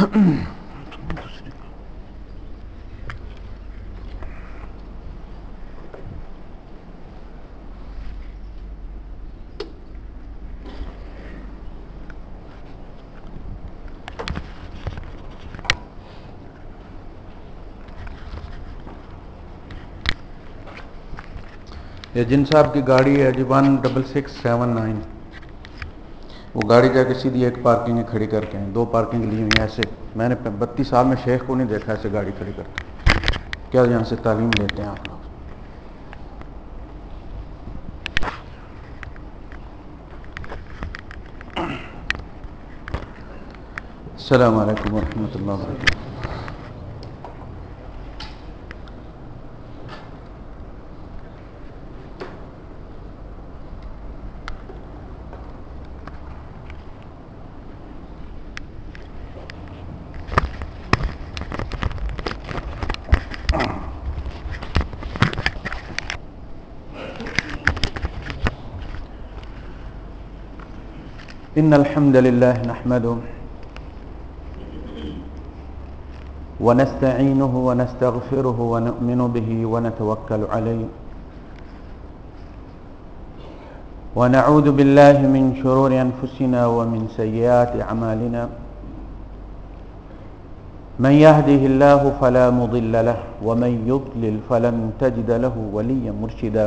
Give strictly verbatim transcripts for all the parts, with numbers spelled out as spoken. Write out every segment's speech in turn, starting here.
یہ جن صاحب کی گاڑی ہے جی one double six seven nine, وہ گاڑی جا کے سیدھی ایک پارکنگ میں کھڑی کر کے ہیں، دو پارکنگ لی ہوئی ہیں ایسے. میں نے بتیس سال میں شیخ کو نہیں دیکھا ایسے گاڑی کھڑی کرتے. کیا یہاں سے تعلیم لیتے ہیں آپ لوگ؟ السلام علیکم ورحمۃ اللہ وبرکاتہ. ان الحمد للہ نحمده ونستعینه ونستغفره ونؤمن به ونتوکل علیہ ونعوذ باللہ من شرور انفسنا ومن سیئات اعمالنا من يهده الله فلا مضل له ومن يضلل فلن تجد له وليا مرشدا.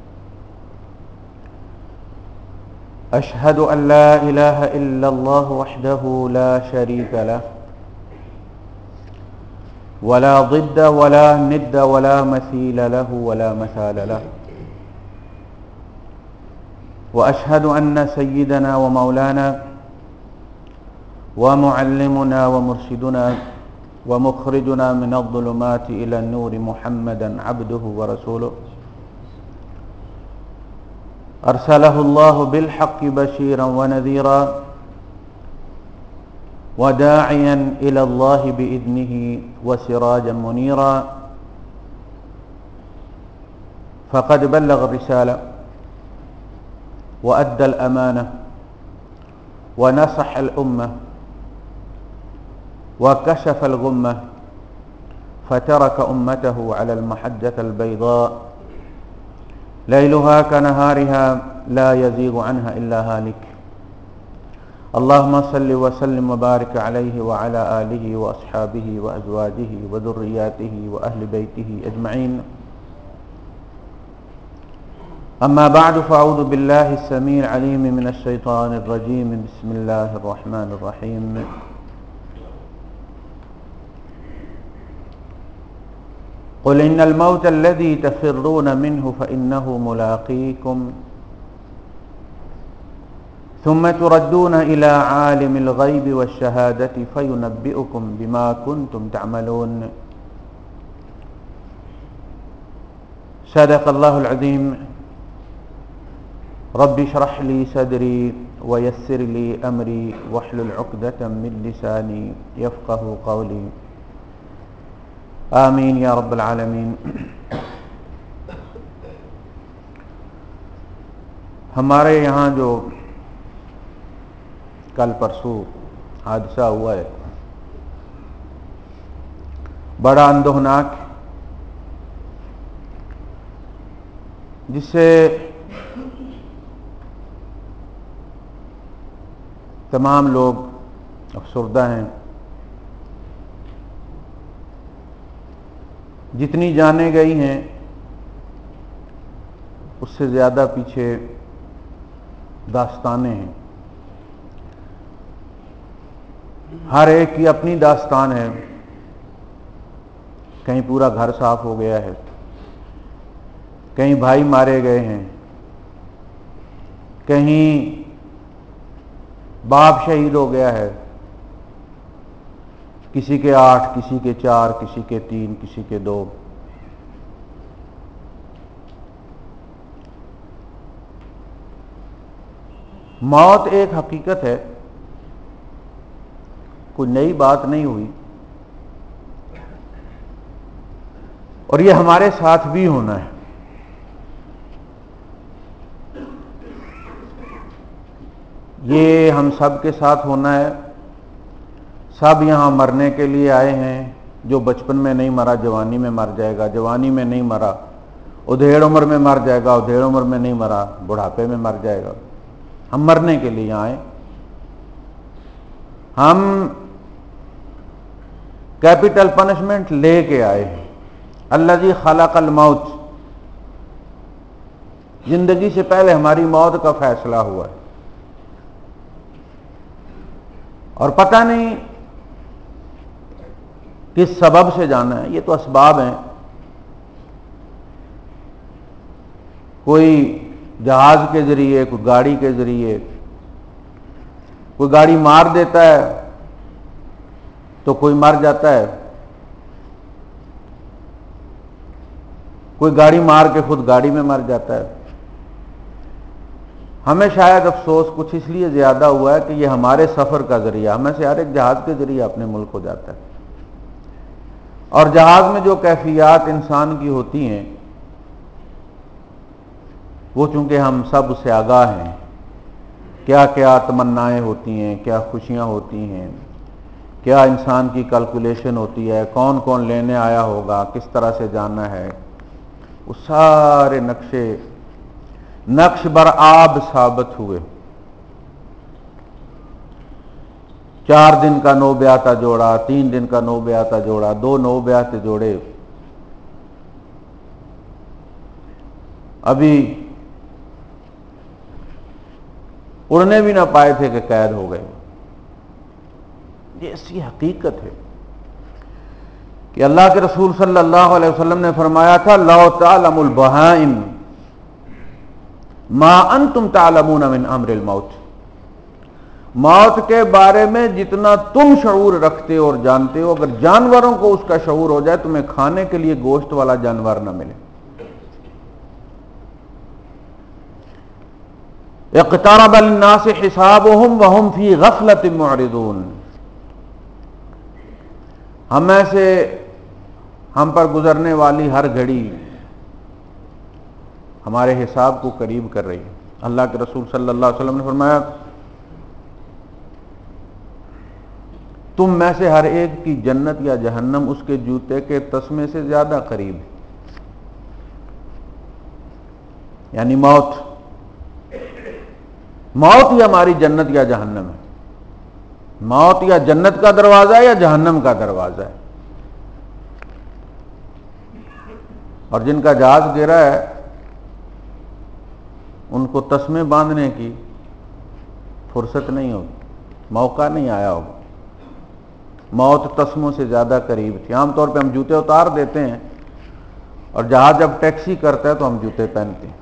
اشهد ان لا اله الا الله وحده لا شريك له ولا ضد ولا ند ولا مثيل له ولا مثال له. واشهد ان سيدنا ومولانا ومعلمنا ومرشدنا ومخرجنا من الظلمات الى النور محمدا عبده ورسوله ارسله الله بالحق بشيرا ونذيرا وداعيا الى الله باذنه وسراجا منيرا. فقد بلغ الرساله وادى الامانه ونصح الامه وكشف الغمه فترك امته على المحجه البيضاء ليلها كنهارها لا يزيغ عنها الا هالك. اللهم صل وسلم وبارك عليه وعلى آله وأصحابه وأزواجه وذرياته وأهل بيته أجمعين. أما بعد فأعوذ بالله السميع العليم من الشيطان الرجيم. بسم الله الرحمن الرحيم. قل إن الموت الذي تفرون منه فإنه ملاقيكم ثم تردون إلى عالم الغيب والشهادة فينبئكم بما كنتم تعملون. صدق الله العظيم. رب اشرح لي صدري ويسر لي أمري واحلل عقدة من لساني يفقه قولي. آمین یا رب العالمین. ہمارے یہاں جو کل پرسوں حادثہ ہوا ہے بڑا اندوہناک، جس سے تمام لوگ افسردہ ہیں. جتنی جانیں گئی ہیں اس سے زیادہ پیچھے داستانیں ہیں. ہر ایک کی اپنی داستان ہے. کہیں پورا گھر صاف ہو گیا ہے، کہیں بھائی مارے گئے ہیں، کہیں باپ شہید ہو گیا ہے، کسی کے آٹھ، کسی کے چار، کسی کے تین، کسی کے دو. موت ایک حقیقت ہے، کوئی نئی بات نہیں ہوئی، اور یہ ہمارے ساتھ بھی ہونا ہے. یہ ہم سب کے ساتھ ہونا ہے. سب یہاں مرنے کے لیے آئے ہیں. جو بچپن میں نہیں مرا جوانی میں مر جائے گا, جوانی میں نہیں مرا ادھیڑ عمر میں مر جائے گا, ادھیڑ عمر میں نہیں مرا بڑھاپے میں مر جائے گا. ہم مرنے کے لیے آئے, ہم کیپٹل پنشمنٹ لے کے آئے ہیں. الذی خلق الموت, زندگی سے پہلے ہماری موت کا فیصلہ ہوا ہے, اور پتہ نہیں کس سبب سے جانا ہے. یہ تو اسباب ہیں, کوئی جہاز کے ذریعے, کوئی گاڑی کے ذریعے, کوئی گاڑی مار دیتا ہے تو کوئی مر جاتا ہے, کوئی گاڑی مار کے خود گاڑی میں مر جاتا ہے. ہمیں شاید افسوس کچھ اس لیے زیادہ ہوا ہے کہ یہ ہمارے سفر کا ذریعہ, ہمیں سے ہر ایک جہاز کے ذریعے اپنے ملک کو جاتا ہے, اور جہاز میں جو کیفیات انسان کی ہوتی ہیں وہ چونکہ ہم سب سے آگاہ ہیں, کیا کیا تمنائیں ہوتی ہیں, کیا خوشیاں ہوتی ہیں, کیا انسان کی کیلکولیشن ہوتی ہے, کون کون لینے آیا ہوگا, کس طرح سے جانا ہے, وہ سارے نقشے نقش بر آب ثابت ہوئے. چار دن کا نو بیاتہ جوڑا, تین دن کا نو بیاتہ جوڑا, دو نو بیاتے جوڑے, ابھی اڑنے بھی نہ پائے تھے کہ قید ہو گئے. یہ ایسی حقیقت ہے کہ اللہ کے رسول صلی اللہ علیہ وسلم نے فرمایا تھا لو تعلم البہائم ما انتم تعلمون من امر الموت, موت کے بارے میں جتنا تم شعور رکھتے اور جانتے ہو, اگر جانوروں کو اس کا شعور ہو جائے, تمہیں کھانے کے لیے گوشت والا جانور نہ ملے. اقترب للناس حسابهم وهم فی غفلۃ معرضون, ہم میں سے ہم پر گزرنے والی ہر گھڑی ہمارے حساب کو قریب کر رہی ہے. اللہ کے رسول صلی اللہ علیہ وسلم نے فرمایا تم میں سے ہر ایک کی جنت یا جہنم اس کے جوتے کے تسمے سے زیادہ قریب ہے. یعنی موت موت ہی ہماری جنت یا جہنم ہے. موت یا جنت کا دروازہ ہے یا جہنم کا دروازہ ہے. اور جن کا جہاز گرا ہے ان کو تسمے باندھنے کی فرصت نہیں ہوگی, موقع نہیں آیا ہوگا. موت تسموں سے زیادہ قریب تھی. عام طور پہ ہم جوتے اتار دیتے ہیں, اور جہاز جب ٹیکسی کرتا ہے تو ہم جوتے پہنتے ہیں.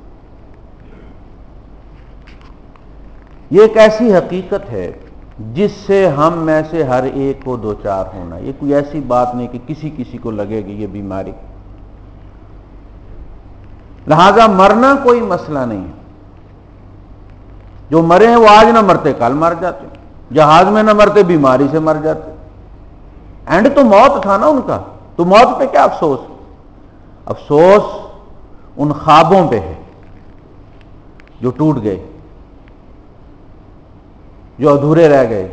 یہ ایک ایسی حقیقت ہے جس سے ہم میں سے ہر ایک کو دوچار ہونا. یہ کوئی ایسی بات نہیں کہ کسی کسی کو لگے گی یہ بیماری. لہذا مرنا کوئی مسئلہ نہیں ہے. جو مرے ہیں وہ آج نہ مرتے کل مر جاتے, جہاز میں نہ مرتے بیماری سے مر جاتے. اینڈ تو موت تھا نا ان کا, تو موت پہ کیا افسوس؟ افسوس ان خوابوں پہ ہے جو ٹوٹ گئے, جو ادھورے رہ گئے.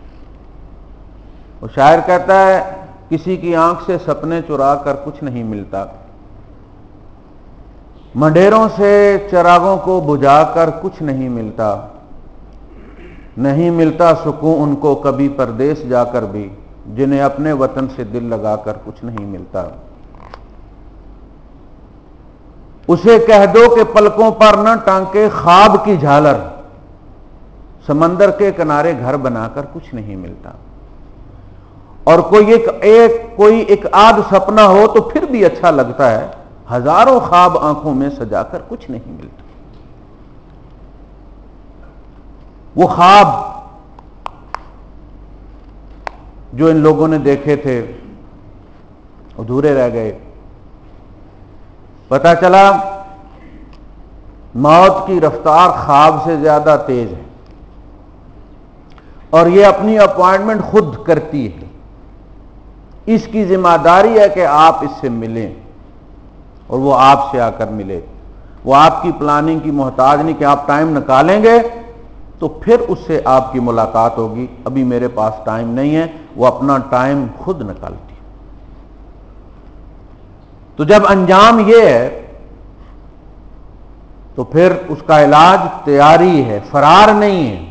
وہ شاعر کہتا ہے کسی کی آنکھ سے سپنے چرا کر کچھ نہیں ملتا, منڈیروں سے چراغوں کو بجھا کر کچھ نہیں ملتا, نہیں ملتا سکون ان کو کبھی پردیس جا کر بھی, جنہیں اپنے وطن سے دل لگا کر کچھ نہیں ملتا. اسے کہہ دو کہ پلکوں پر نہ ٹانکے خواب کی جھالر, سمندر کے کنارے گھر بنا کر کچھ نہیں ملتا. اور کوئی ایک ایک کوئی ایک آدھ سپنا ہو تو پھر بھی اچھا لگتا ہے, ہزاروں خواب آنکھوں میں سجا کر کچھ نہیں ملتا. وہ خواب جو ان لوگوں نے دیکھے تھے ادھورے رہ گئے. پتہ چلا موت کی رفتار خواب سے زیادہ تیز ہے, اور یہ اپنی اپوائنٹمنٹ خود کرتی ہے. اس کی ذمہ داری ہے کہ آپ اس سے ملیں, اور وہ آپ سے آ کر ملے. وہ آپ کی پلاننگ کی محتاج نہیں کہ آپ ٹائم نکالیں گے تو پھر اس سے آپ کی ملاقات ہوگی، ابھی میرے پاس ٹائم نہیں ہے، وہ اپنا ٹائم خود نکالتی۔ تو جب انجام یہ ہے تو پھر اس کا علاج تیاری ہے، فرار نہیں ہے۔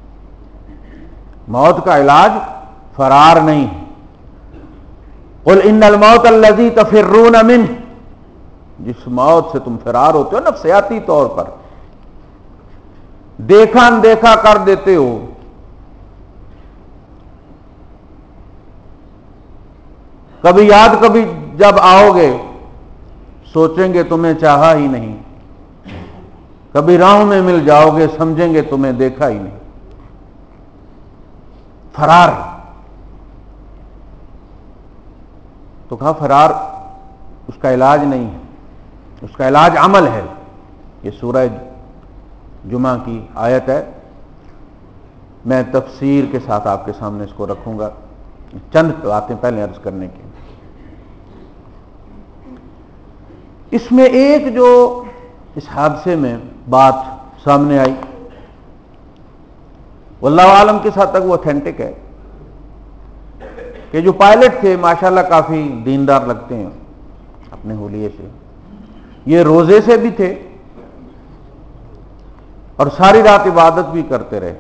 موت کا علاج فرار نہیں ہے۔ قل ان الموت الذی تفرون منہ، جس موت سے تم فرار ہوتے ہو نفسیاتی طور پر، دیکھا اندیکھا کر دیتے ہو، کبھی یاد کبھی جب آؤ گے سوچیں گے تمہیں چاہا ہی نہیں، کبھی راہوں میں مل جاؤ گے سمجھیں گے تمہیں دیکھا ہی نہیں۔ فرار، تو کہا فرار اس کا علاج نہیں ہے، اس کا علاج عمل ہے۔ یہ سورہ جمعہ کی آیت ہے، میں تفسیر کے ساتھ آپ کے سامنے اس کو رکھوں گا، چند باتیں پہلے عرض کرنے کی۔ اس میں ایک جو اس حادثے میں بات سامنے آئی، واللہ عالم کس حد تک وہ اوتھینٹک ہے، کہ جو پائلٹ تھے ماشاءاللہ کافی دیندار لگتے ہیں اپنے حلیے سے، یہ روزے سے بھی تھے اور ساری رات عبادت بھی کرتے رہے۔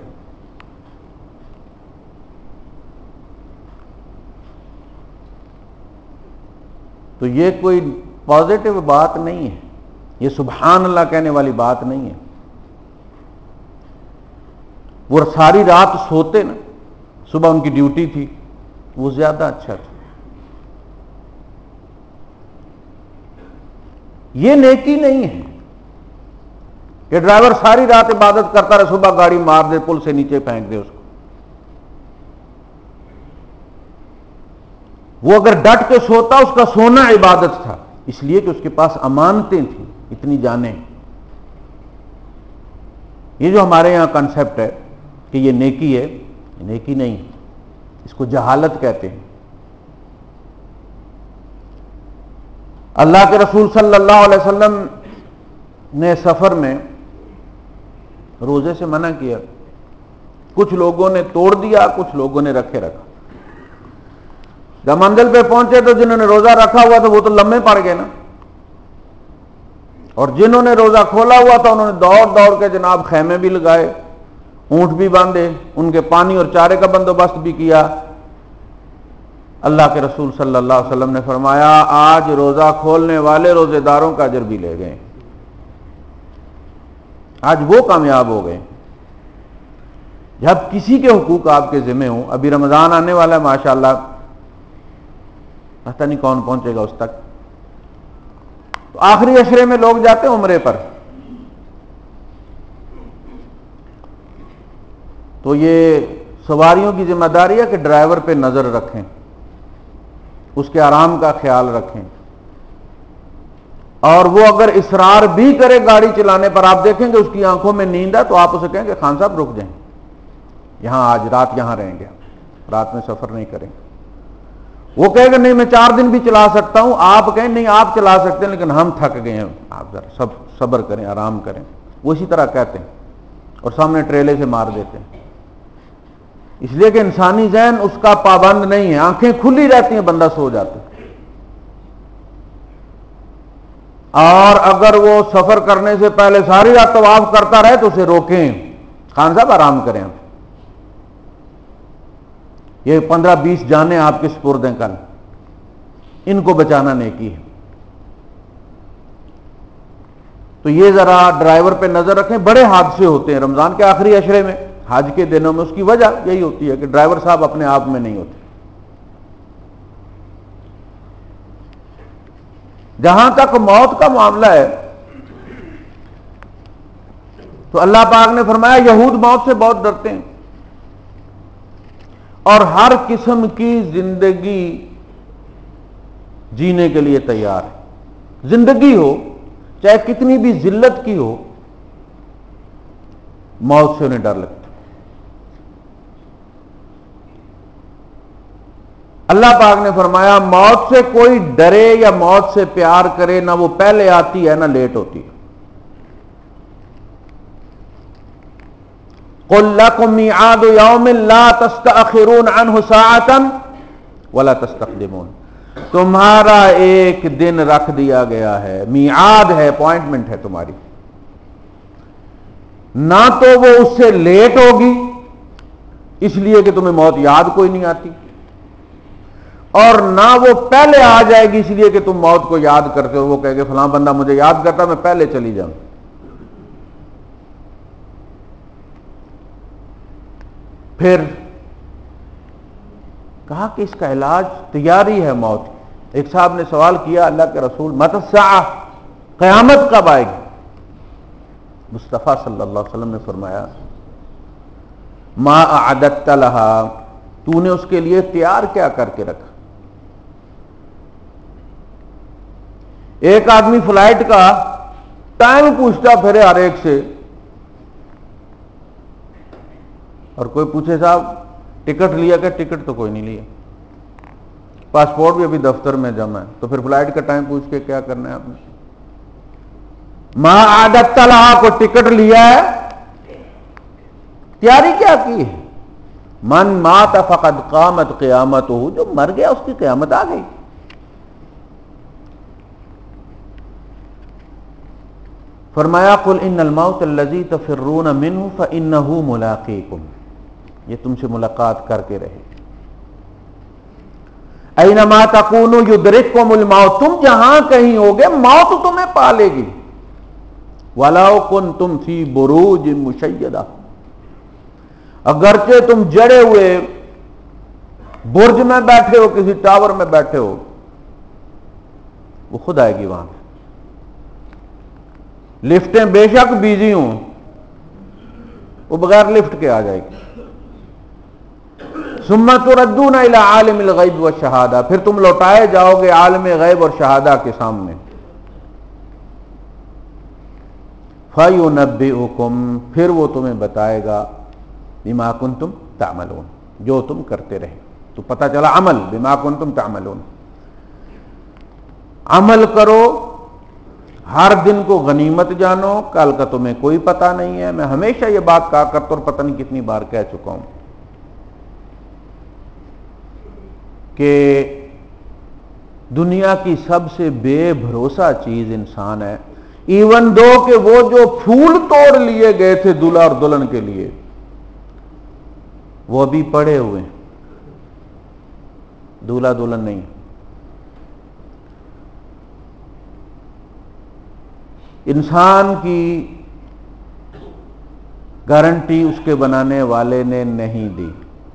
تو یہ کوئی پازیٹو بات نہیں ہے، یہ سبحان اللہ کہنے والی بات نہیں ہے۔ وہ ساری رات سوتے نا، صبح ان کی ڈیوٹی تھی، وہ زیادہ اچھا تھا۔ یہ نیکی نہیں ہے کہ ڈرائیور ساری رات عبادت کرتا رہے، صبح گاڑی مار دے، پل سے نیچے پھینک دے اس کو۔ وہ اگر ڈٹ کے سوتا، اس کا سونا عبادت تھا، اس لیے کہ اس کے پاس امانتیں تھیں اتنی جانیں۔ یہ جو ہمارے یہاں کنسپٹ ہے کہ یہ نیکی ہے، یہ نیکی نہیں، اس کو جہالت کہتے ہیں۔ اللہ کے رسول صلی اللہ علیہ وسلم نے سفر میں روزے سے منع کیا، کچھ لوگوں نے توڑ دیا، کچھ لوگوں نے رکھے رکھا۔ جب منزل پہ پہنچے تو جنہوں نے روزہ رکھا ہوا تھا وہ تو لمحے پڑ گئے نا، اور جنہوں نے روزہ کھولا ہوا تھا انہوں نے دوڑ دوڑ کے جناب خیمے بھی لگائے، اونٹ بھی باندھے، ان کے پانی اور چارے کا بندوبست بھی کیا۔ اللہ کے رسول صلی اللہ علیہ وسلم نے فرمایا آج روزہ کھولنے والے روزے داروں کا اجر بھی لے گئے، آج وہ کامیاب ہو گئے۔ جب کسی کے حقوق آپ کے ذمہ ہوں، ابھی رمضان آنے والا ہے ماشاءاللہ، پتہ نہیں کون پہنچے گا اس تک، تو آخری عشرے میں لوگ جاتے ہیں عمرے پر، تو یہ سواریوں کی ذمہ داری ہے کہ ڈرائیور پہ نظر رکھیں، اس کے آرام کا خیال رکھیں، اور وہ اگر اصرار بھی کرے گاڑی چلانے پر، آپ دیکھیں گے اس کی آنکھوں میں نیند ہے تو آپ اسے کہیں کہ خان صاحب رک جائیں، یہاں آج رات یہاں رہیں گے، رات میں سفر نہیں کریں گے۔ وہ کہے گا نہیں میں چار دن بھی چلا سکتا ہوں، آپ کہیں نہیں آپ چلا سکتے ہیں لیکن ہم تھک گئے ہیں، آپ ذرا سب صبر کریں، آرام کریں، وہ اسی طرح کہتے ہیں اور سامنے ٹریلے سے مار دیتے ہیں، اس لیے کہ انسانی ذہن اس کا پابند نہیں ہے، آنکھیں کھلی رہتی ہیں، بندہ سو جاتا ہے۔ اور اگر وہ سفر کرنے سے پہلے ساری رات طواف کرتا رہے تو اسے روکیں، خان صاحب آرام کریں، یہ پندرہ بیس جانیں آپ کے سپرد ہیں کل، ان کو بچانا نیکی ہے۔ تو یہ ذرا ڈرائیور پہ نظر رکھیں، بڑے حادثے ہوتے ہیں رمضان کے آخری عشرے میں، حج کے دنوں میں، اس کی وجہ یہی ہوتی ہے کہ ڈرائیور صاحب اپنے آپ میں نہیں ہوتے۔ جہاں تک موت کا معاملہ ہے تو اللہ پاک نے فرمایا یہود موت سے بہت ڈرتے ہیں اور ہر قسم کی زندگی جینے کے لیے تیار ہے۔ زندگی ہو چاہے کتنی بھی ذلت کی ہو، موت سے انہیں ڈر لگتا۔ اللہ پاک نے فرمایا موت سے کوئی ڈرے یا موت سے پیار کرے، نہ وہ پہلے آتی ہے نہ لیٹ ہوتی ہے۔ قل لکم میعاد یوم لا تستأخرون عنہ ساعتا ولا تستقدمون، تمہارا ایک دن رکھ دیا گیا ہے، میعاد ہے، اپوائنٹمنٹ ہے تمہاری، نہ تو وہ اس سے لیٹ ہوگی اس لیے کہ تمہیں موت یاد کوئی نہیں آتی، اور نہ وہ پہلے آ جائے گی اس لیے کہ تم موت کو یاد کرتے ہو، وہ کہے کہ فلاں بندہ مجھے یاد کرتا میں پہلے چلی جاؤں۔ پھر کہا کہ اس کا علاج تیاری ہے موت۔ ایک صاحب نے سوال کیا اللہ کے رسول متی الساعہ، قیامت کب آئے گی؟ مصطفیٰ صلی اللہ علیہ وسلم نے فرمایا ما اعددت لها، تو نے اس کے لیے تیار کیا کر کے رکھا؟ ایک آدمی فلائٹ کا ٹائم پوچھتا پھرے ہر ایک سے، اور کوئی پوچھے صاحب ٹکٹ لیا کہ ٹکٹ تو کوئی نہیں لیا، پاسپورٹ بھی ابھی دفتر میں جمع ہے، تو پھر فلائٹ کا ٹائم پوچھ کے کیا کرنا ہے آپ نے؟ ما اعددت لها کو ٹکٹ لیا ہے، تیاری کیا کی ہے؟ من مات فقد قامت قیامتہ، جو مر گیا اس کی قیامت آ گئی۔ فرمایا قل ان الموت الذی تفرون منہ فانہ ملاقیکم، یہ تم سے ملاقات کر کے رہے، اینما تکونوا یدرککم الموت، تم جہاں کہیں ہوگے موت تمہیں پا لے گی، ولو کنتم فی بروج مشیدہ، اگرچہ تم جڑے ہوئے برج میں بیٹھے ہو، کسی ٹاور میں بیٹھے ہو، وہ خود آئے گی وہاں۔ لفٹیں بے شک بیزی ہوں، وہ بغیر لفٹ کے آ جائے گی۔ ثم تردون الی عالم الغیب والشہادہ، پھر تم لوٹائے جاؤ گے عالم غیب اور شہادہ کے سامنے۔ فَيُنَبِّئُكُمْ، پھر وہ تمہیں بتائے گا بما کنتم تعملون، جو تم کرتے رہے، تو پتہ چلا عمل، بما کنتم تعملون، عمل کرو، ہر دن کو غنیمت جانو، کل کا تمہیں کوئی پتہ نہیں ہے۔ میں ہمیشہ یہ بات کہا کرتا اور پتہ نہیں کتنی بار کہہ چکا ہوں کہ دنیا کی سب سے بے بھروسہ چیز انسان ہے، ایون دو کہ وہ جو پھول توڑ لیے گئے تھے دلہا اور دلہن کے لیے وہ ابھی پڑے ہوئے ہیں، دلہا دلہن نہیں۔ انسان کی گارنٹی اس کے بنانے والے نے نہیں دی۔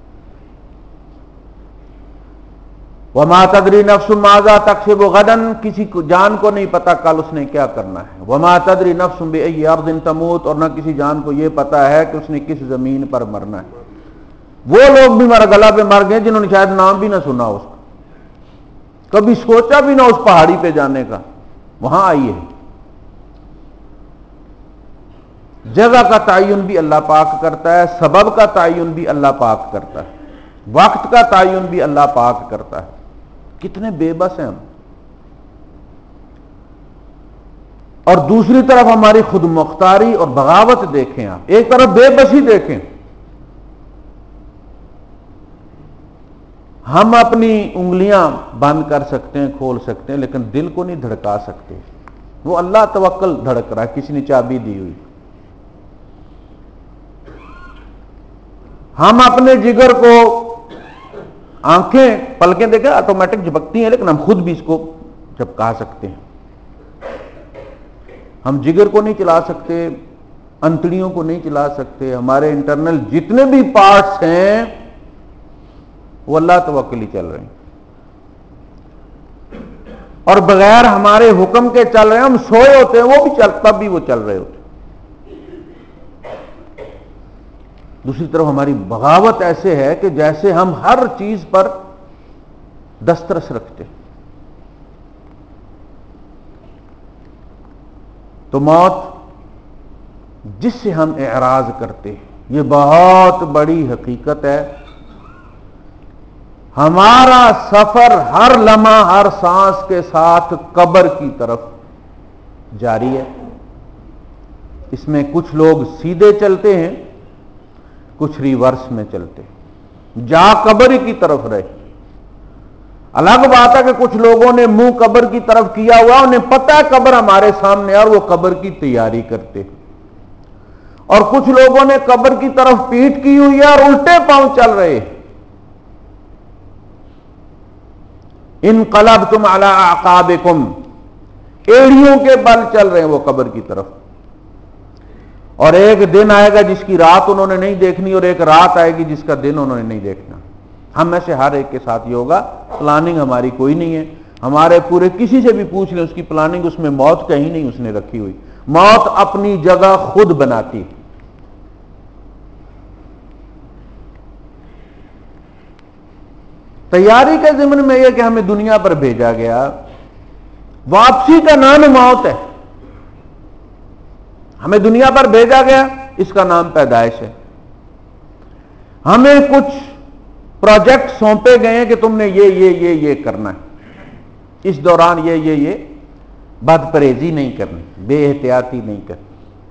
وما تدری نفس ماذا تکسب غدا، کسی کو جان کو نہیں پتا کل اس نے کیا کرنا ہے۔ وما تدری نفس بأي ارض تموت، اور نہ کسی جان کو یہ پتا ہے کہ اس نے کس زمین پر مرنا ہے۔ وہ لوگ بھی مر گلا پہ مر گئے جنہوں نے شاید نام بھی نہ سنا اس کا، کبھی سوچا بھی نہ اس پہاڑی پہ جانے کا، وہاں آئی ہے۔ جگہ کا تعین بھی اللہ پاک کرتا ہے، سبب کا تعین بھی اللہ پاک کرتا ہے، وقت کا تعین بھی اللہ پاک کرتا ہے۔ کتنے بے بس ہیں ہم، اور دوسری طرف ہماری خود مختاری اور بغاوت دیکھیں آپ، ایک طرف بے بسی دیکھیں۔ ہم اپنی انگلیاں بند کر سکتے ہیں، کھول سکتے ہیں، لیکن دل کو نہیں دھڑکا سکتے، وہ اللہ توکل دھڑک رہا ہے، کسی نے چابی دی ہوئی۔ ہم اپنے جگر کو، آنکھیں پلکیں دیکھیں آٹومیٹک جھپکتی ہیں، لیکن ہم خود بھی اس کو جھپکا سکتے ہیں۔ ہم جگر کو نہیں چلا سکتے، انتڑیوں کو نہیں چلا سکتے، ہمارے انٹرنل جتنے بھی پارٹس ہیں وہ اللہ توکل ہی چل رہے ہیں، اور بغیر ہمارے حکم کے چل رہے ہیں۔ ہم سوئے ہوتے ہیں وہ بھی چل، تب بھی وہ چل رہے ہوتے ہیں۔ دوسری طرف ہماری بغاوت ایسے ہے کہ جیسے ہم ہر چیز پر دسترس رکھتے، تو موت جس سے ہم اعراض کرتے، یہ بہت بڑی حقیقت ہے۔ ہمارا سفر ہر لمحہ، ہر سانس کے ساتھ قبر کی طرف جاری ہے۔ اس میں کچھ لوگ سیدھے چلتے ہیں کچھ ریورس میں چلتے، جا قبر کی طرف رہے۔ الگ بات ہے کہ کچھ لوگوں نے منہ قبر کی طرف کیا ہوا، انہیں پتہ ہے قبر ہمارے سامنے اور وہ قبر کی تیاری کرتے، اور کچھ لوگوں نے قبر کی طرف پیٹ کی ہوئی ہے اور الٹے پاؤں چل رہے۔ انقلبتم علی اعقابکم، ایڑیوں کے بل چل رہے ہیں وہ قبر کی طرف۔ اور ایک دن آئے گا جس کی رات انہوں نے نہیں دیکھنی، اور ایک رات آئے گی جس کا دن انہوں نے نہیں دیکھنا۔ ہم میں سے ہر ایک کے ساتھ یہ ہوگا۔ پلاننگ ہماری کوئی نہیں ہے، ہمارے پورے کسی سے بھی پوچھ لیں اس کی پلاننگ، اس میں موت کہیں نہیں اس نے رکھی ہوئی۔ موت اپنی جگہ خود بناتی۔ تیاری کے ضمن میں یہ کہ ہمیں دنیا پر بھیجا گیا، واپسی کا نام موت ہے۔ ہمیں دنیا پر بھیجا گیا، اس کا نام پیدائش ہے۔ ہمیں کچھ پروجیکٹ سونپے گئے ہیں کہ تم نے یہ یہ یہ یہ کرنا ہے، اس دوران یہ یہ یہ بد پرہیزی نہیں کرنی، بے احتیاطی نہیں کرنی۔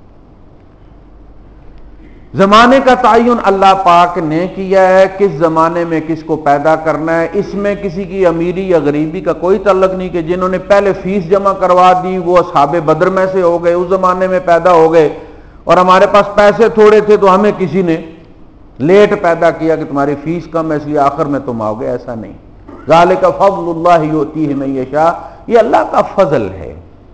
زمانے کا تعین اللہ پاک نے کیا ہے، کس زمانے میں کس کو پیدا کرنا ہے۔ اس میں کسی کی امیری یا غریبی کا کوئی تعلق نہیں کہ جنہوں نے پہلے فیس جمع کروا دی وہ اصحاب بدر میں سے ہو گئے، اس زمانے میں پیدا ہو گئے، اور ہمارے پاس پیسے تھوڑے تھے تو ہمیں کسی نے لیٹ پیدا کیا کہ تمہاری فیس کم ہے اس لیے آخر میں تم آؤ گے۔ ایسا نہیں۔ ذالک فضل اللہ یؤتیہ من یشاء، یہ اللہ کا فضل ہے۔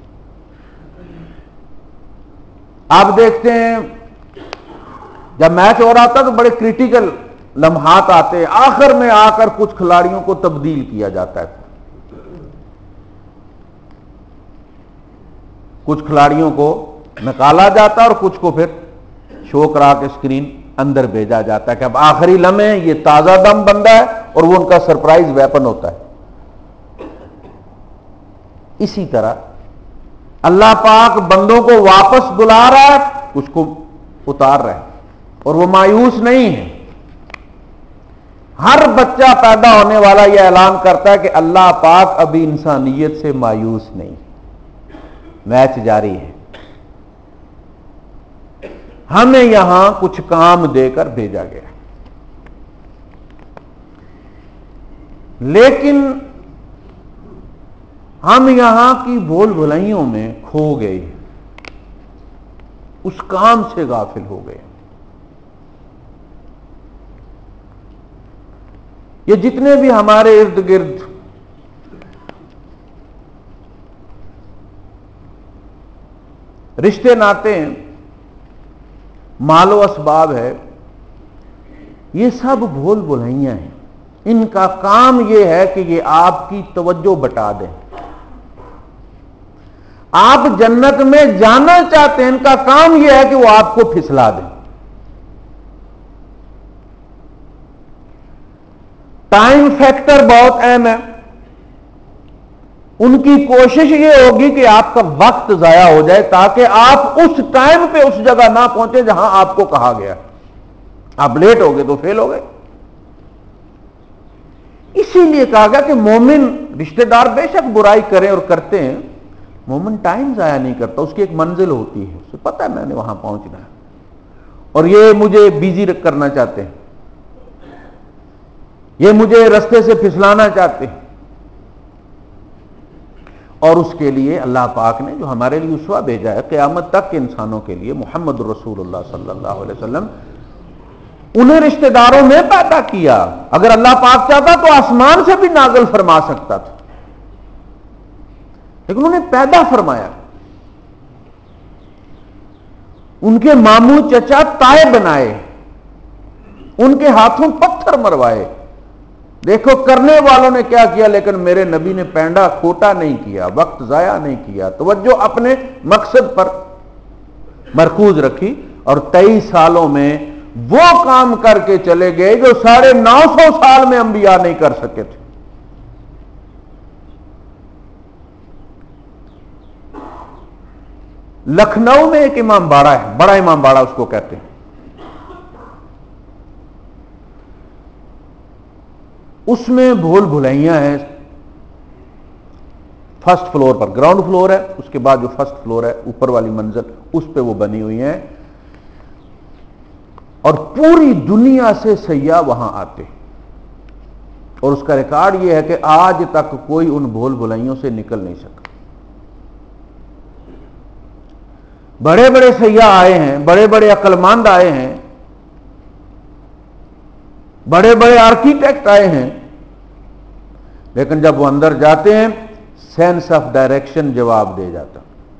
آپ دیکھتے ہیں جب میچ ہو رہا تھا تو بڑے کریٹیکل لمحات آتے ہیں، آخر میں آ کر کچھ کھلاڑیوں کو تبدیل کیا جاتا ہے، کچھ کھلاڑیوں کو نکالا جاتا ہے اور کچھ کو پھر شو کرا کے اسکرین اندر بھیجا جاتا ہے کہ اب آخری لمحے یہ تازہ دم بندہ ہے اور وہ ان کا سرپرائز ویپن ہوتا ہے۔ اسی طرح اللہ پاک بندوں کو واپس بلا رہا ہے، کچھ کو اتار رہا ہے، اور وہ مایوس نہیں ہے۔ ہر بچہ پیدا ہونے والا یہ اعلان کرتا ہے کہ اللہ پاک ابھی انسانیت سے مایوس نہیں، میچ جاری ہے، ہمیں یہاں کچھ کام دے کر بھیجا گیا۔ لیکن ہم یہاں کی بھول بھلائیوں میں کھو گئے، اس کام سے غافل ہو گئے۔ یہ جتنے بھی ہمارے ارد گرد رشتے ناتے ہیں، مال و اسباب ہے، یہ سب بھول بھلائیاں ہیں۔ ان کا کام یہ ہے کہ یہ آپ کی توجہ بٹا دیں۔ آپ جنت میں جانا چاہتے ہیں، ان کا کام یہ ہے کہ وہ آپ کو پھسلا دیں۔ ٹائم فیکٹر بہت اہم ہے۔ ان کی کوشش یہ ہوگی کہ آپ کا وقت ضائع ہو جائے تاکہ آپ اس ٹائم پہ اس جگہ نہ پہنچے جہاں آپ کو کہا گیا۔ آپ لیٹ ہو گئے تو فیل ہو گئے۔ اسی لیے کہا گیا کہ مومن رشتہ دار بے شک برائی کریں اور کرتے ہیں، مومن ٹائم ضائع نہیں کرتا، اس کی ایک منزل ہوتی ہے، اسے پتہ ہے میں نے وہاں پہنچنا ہے، اور یہ مجھے بیزی کرنا چاہتے ہیں، یہ مجھے رستے سے پھسلانا چاہتے ہیں، اور اس کے لیے اللہ پاک نے جو ہمارے لیے اسوہ بھیجا ہے قیامت تک کے انسانوں کے لیے، محمد رسول اللہ صلی اللہ علیہ وسلم، انہیں رشتہ داروں میں پیدا کیا۔ اگر اللہ پاک چاہتا تو آسمان سے بھی نازل فرما سکتا تھا، لیکن انہوں نے پیدا فرمایا۔ ان کے ماموں چچا تائے بنائے، ان کے ہاتھوں پتھر مروائے۔ دیکھو کرنے والوں نے کیا کیا، لیکن میرے نبی نے پینڈا کھوٹا نہیں کیا، وقت ضائع نہیں کیا، توجہ اپنے مقصد پر مرکوز رکھی، اور تیئیس سالوں میں وہ کام کر کے چلے گئے جو ساڑھے نو سو سال میں انبیاء نہیں کر سکے تھے۔ لکھنؤ میں ایک امام باڑہ ہے، بڑا امام باڑہ اس کو کہتے ہیں، اس میں بھول بھلائیاں ہیں۔ فرسٹ فلور پر، گراؤنڈ فلور ہے، اس کے بعد جو فرسٹ فلور ہے اوپر والی منزل اس پہ وہ بنی ہوئی ہیں، اور پوری دنیا سے سیاح وہاں آتے ہیں، اور اس کا ریکارڈ یہ ہے کہ آج تک کوئی ان بھول بھلائیوں سے نکل نہیں سکا۔ بڑے بڑے سیاح آئے ہیں، بڑے بڑے عقلمند آئے ہیں، بڑے بڑے آرکیٹیکٹ آئے ہیں، لیکن جب وہ اندر جاتے ہیں سینس آف ڈائریکشن جواب دے جاتا۔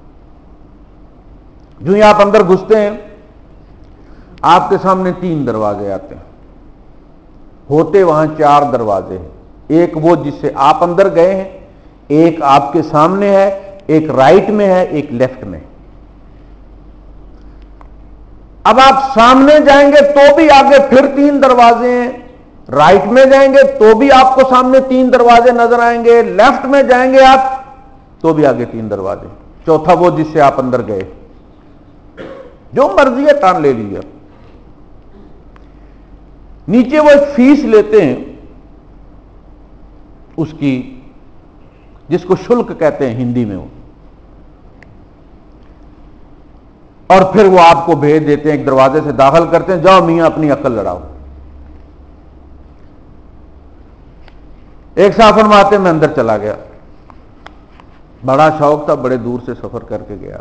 جو ہی آپ اندر گھستے ہیں آپ کے سامنے تین دروازے آتے ہیں، ہوتے وہاں چار دروازے ہیں، ایک وہ جس سے آپ اندر گئے ہیں، ایک آپ کے سامنے ہے، ایک رائٹ میں ہے، ایک لیفٹ میں ہے۔ اب آپ سامنے جائیں گے تو بھی آگے پھر تین دروازے ہیں، رائٹ میں جائیں گے تو بھی آپ کو سامنے تین دروازے نظر آئیں گے، لیفٹ میں جائیں گے آپ تو بھی آگے تین دروازے، چوتھا وہ جس سے آپ اندر گئے، جو مرضی ہے ٹان لے لیجیے۔ نیچے وہ ایک فیس لیتے ہیں اس کی، جس کو شلک کہتے ہیں ہندی میں، وہ اور پھر وہ آپ کو بھیج دیتے ہیں، ایک دروازے سے داخل کرتے ہیں، جاؤ میاں اپنی عقل لڑاؤ۔ ایک صاحب فرماتے میں اندر چلا گیا، بڑا شوق تھا، بڑے دور سے سفر کر کے گیا،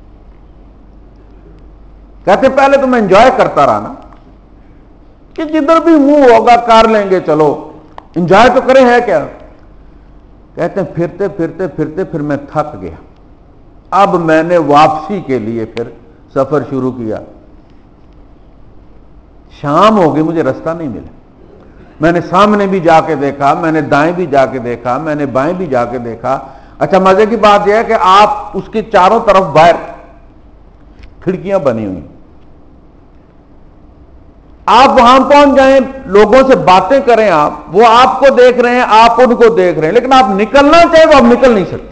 کہتے پہلے تو میں انجوائے کرتا رہا نا، کہ جدھر بھی منہ ہوگا کار لیں گے، چلو انجوائے تو کریں، ہے کیا؟ کہتے ہیں پھرتے پھرتے پھرتے پھر میں تھک گیا، اب میں نے واپسی کے لیے پھر سفر شروع کیا۔ شام ہو گئی، مجھے رستہ نہیں ملا، میں نے سامنے بھی جا کے دیکھا، میں نے دائیں بھی جا کے دیکھا، میں نے بائیں بھی جا کے دیکھا۔ اچھا مزے کی بات یہ ہے کہ آپ اس کے چاروں طرف باہر کھڑکیاں بنی ہوئی، آپ وہاں پہنچ جائیں، لوگوں سے باتیں کریں، آپ وہ آپ کو دیکھ رہے ہیں، آپ ان کو دیکھ رہے ہیں، لیکن آپ نکلنا چاہیں تو آپ نکل نہیں سکتے۔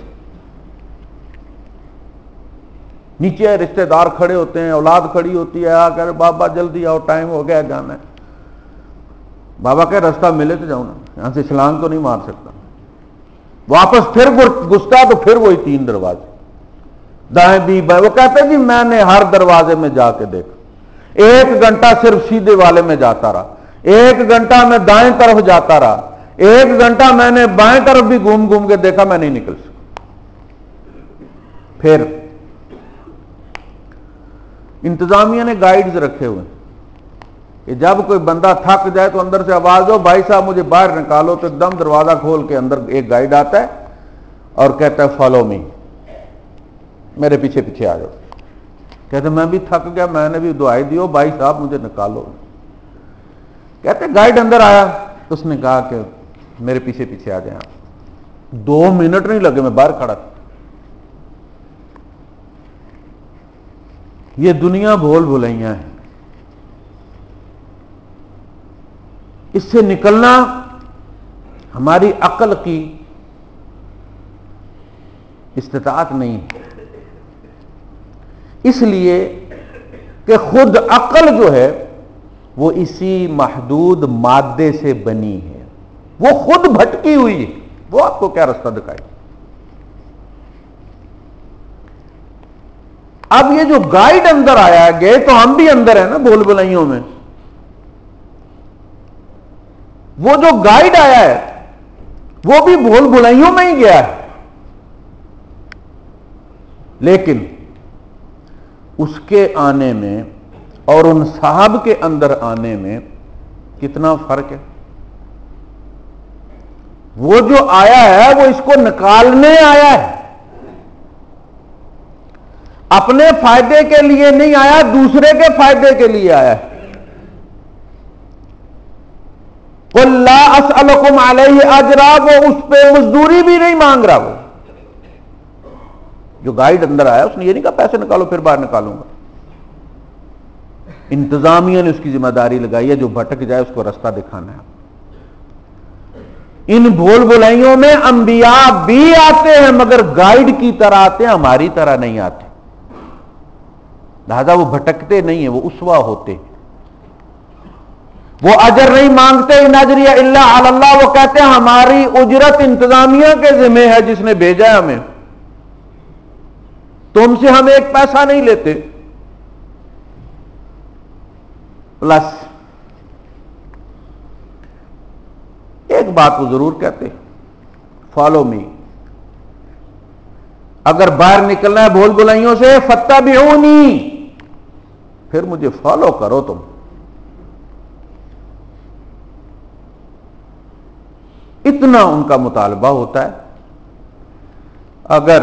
نیچے رشتہ دار کھڑے ہوتے ہیں، اولاد کھڑی ہوتی ہے، آ کر بابا جلدی آؤ، ٹائم ہو گیا جانا ہے۔ بابا کہ رستہ ملے تو جاؤں نا، یہاں سے چھلانگ تو نہیں مار سکتا۔ واپس پھر گھستا تو پھر وہی تین دروازے، دائیں بھی بائیں۔ وہ کہتے جی میں نے ہر دروازے میں جا کے دیکھا، ایک گھنٹہ صرف سیدھے والے میں جاتا رہا، ایک گھنٹہ میں دائیں طرف جاتا رہا، ایک گھنٹہ میں نے بائیں طرف بھی گھوم گھوم کے دیکھا، میں نہیں نکل سکا۔ پھر انتظامیہ نے گائیڈز رکھے ہوئے کہ جب کوئی بندہ تھک جائے تو اندر سے آواز ہو بھائی صاحب مجھے باہر نکالو، تو ایک دم دروازہ کھول کے اندر ایک گائیڈ آتا ہے اور کہتا ہے فالو می، میرے پیچھے پیچھے آ جاؤ۔ کہتے میں بھی تھک گیا، میں نے بھی دعائی دی، ہو بھائی صاحب مجھے نکالو۔ کہتے گائیڈ اندر آیا، اس نے کہا کہ میرے پیچھے پیچھے آ جائیں آپ۔ دو منٹ نہیں لگے، میں باہر کھڑا تھا۔ یہ دنیا بھول بھلائیاں ہیں، اس سے نکلنا ہماری عقل کی استطاعت نہیں ہے، اس لیے کہ خود عقل جو ہے وہ اسی محدود مادے سے بنی ہے، وہ خود بھٹکی ہوئی ہے، وہ آپ کو کیا رستہ دکھائے۔ اب یہ جو گائیڈ اندر آیا گئے تو ہم بھی اندر ہیں نا بھول بھلائیوں میں، وہ جو گائیڈ آیا ہے وہ بھی بھول بھلائیوں میں ہی گیا ہے، لیکن اس کے آنے میں اور ان صاحب کے اندر آنے میں کتنا فرق ہے۔ وہ جو آیا ہے وہ اس کو نکالنے آیا ہے، اپنے فائدے کے لیے نہیں آیا، دوسرے کے فائدے کے لیے آیا ہے۔ قُلْ لَا أَسْأَلُكُمْ عَلَيْهِ أَجْرًا، وہ اس پہ مزدوری بھی نہیں مانگ رہا۔ وہ جو گائیڈ اندر آیا اس نے یہ نہیں کہا پیسے نکالو پھر باہر نکالوں گا۔ انتظامیہ نے اس کی ذمہ داری لگائی ہے، جو بھٹک جائے اس کو رستہ دکھانا ہے۔ ان بھول بھلائیوں میں انبیاء بھی آتے ہیں مگر گائیڈ کی طرح آتے ہیں، ہماری طرح نہیں آتے، لہذا وہ بھٹکتے نہیں ہیں، وہ اسوہ ہوتے ہیں، وہ اجر نہیں مانگتے، ان اجریہ الا علی اللہ، وہ کہتے ہیں ہماری اجرت انتظامیہ کے ذمہ ہے جس نے بھیجا ہے ہمیں، تم سے ہم ایک پیسہ نہیں لیتے۔ پلس ایک بات وہ ضرور کہتے، فالو می، اگر باہر نکلنا ہے بھول بلائیوں سے فاتبعونی، پھر مجھے فالو کرو تم. اتنا ان کا مطالبہ ہوتا ہے. اگر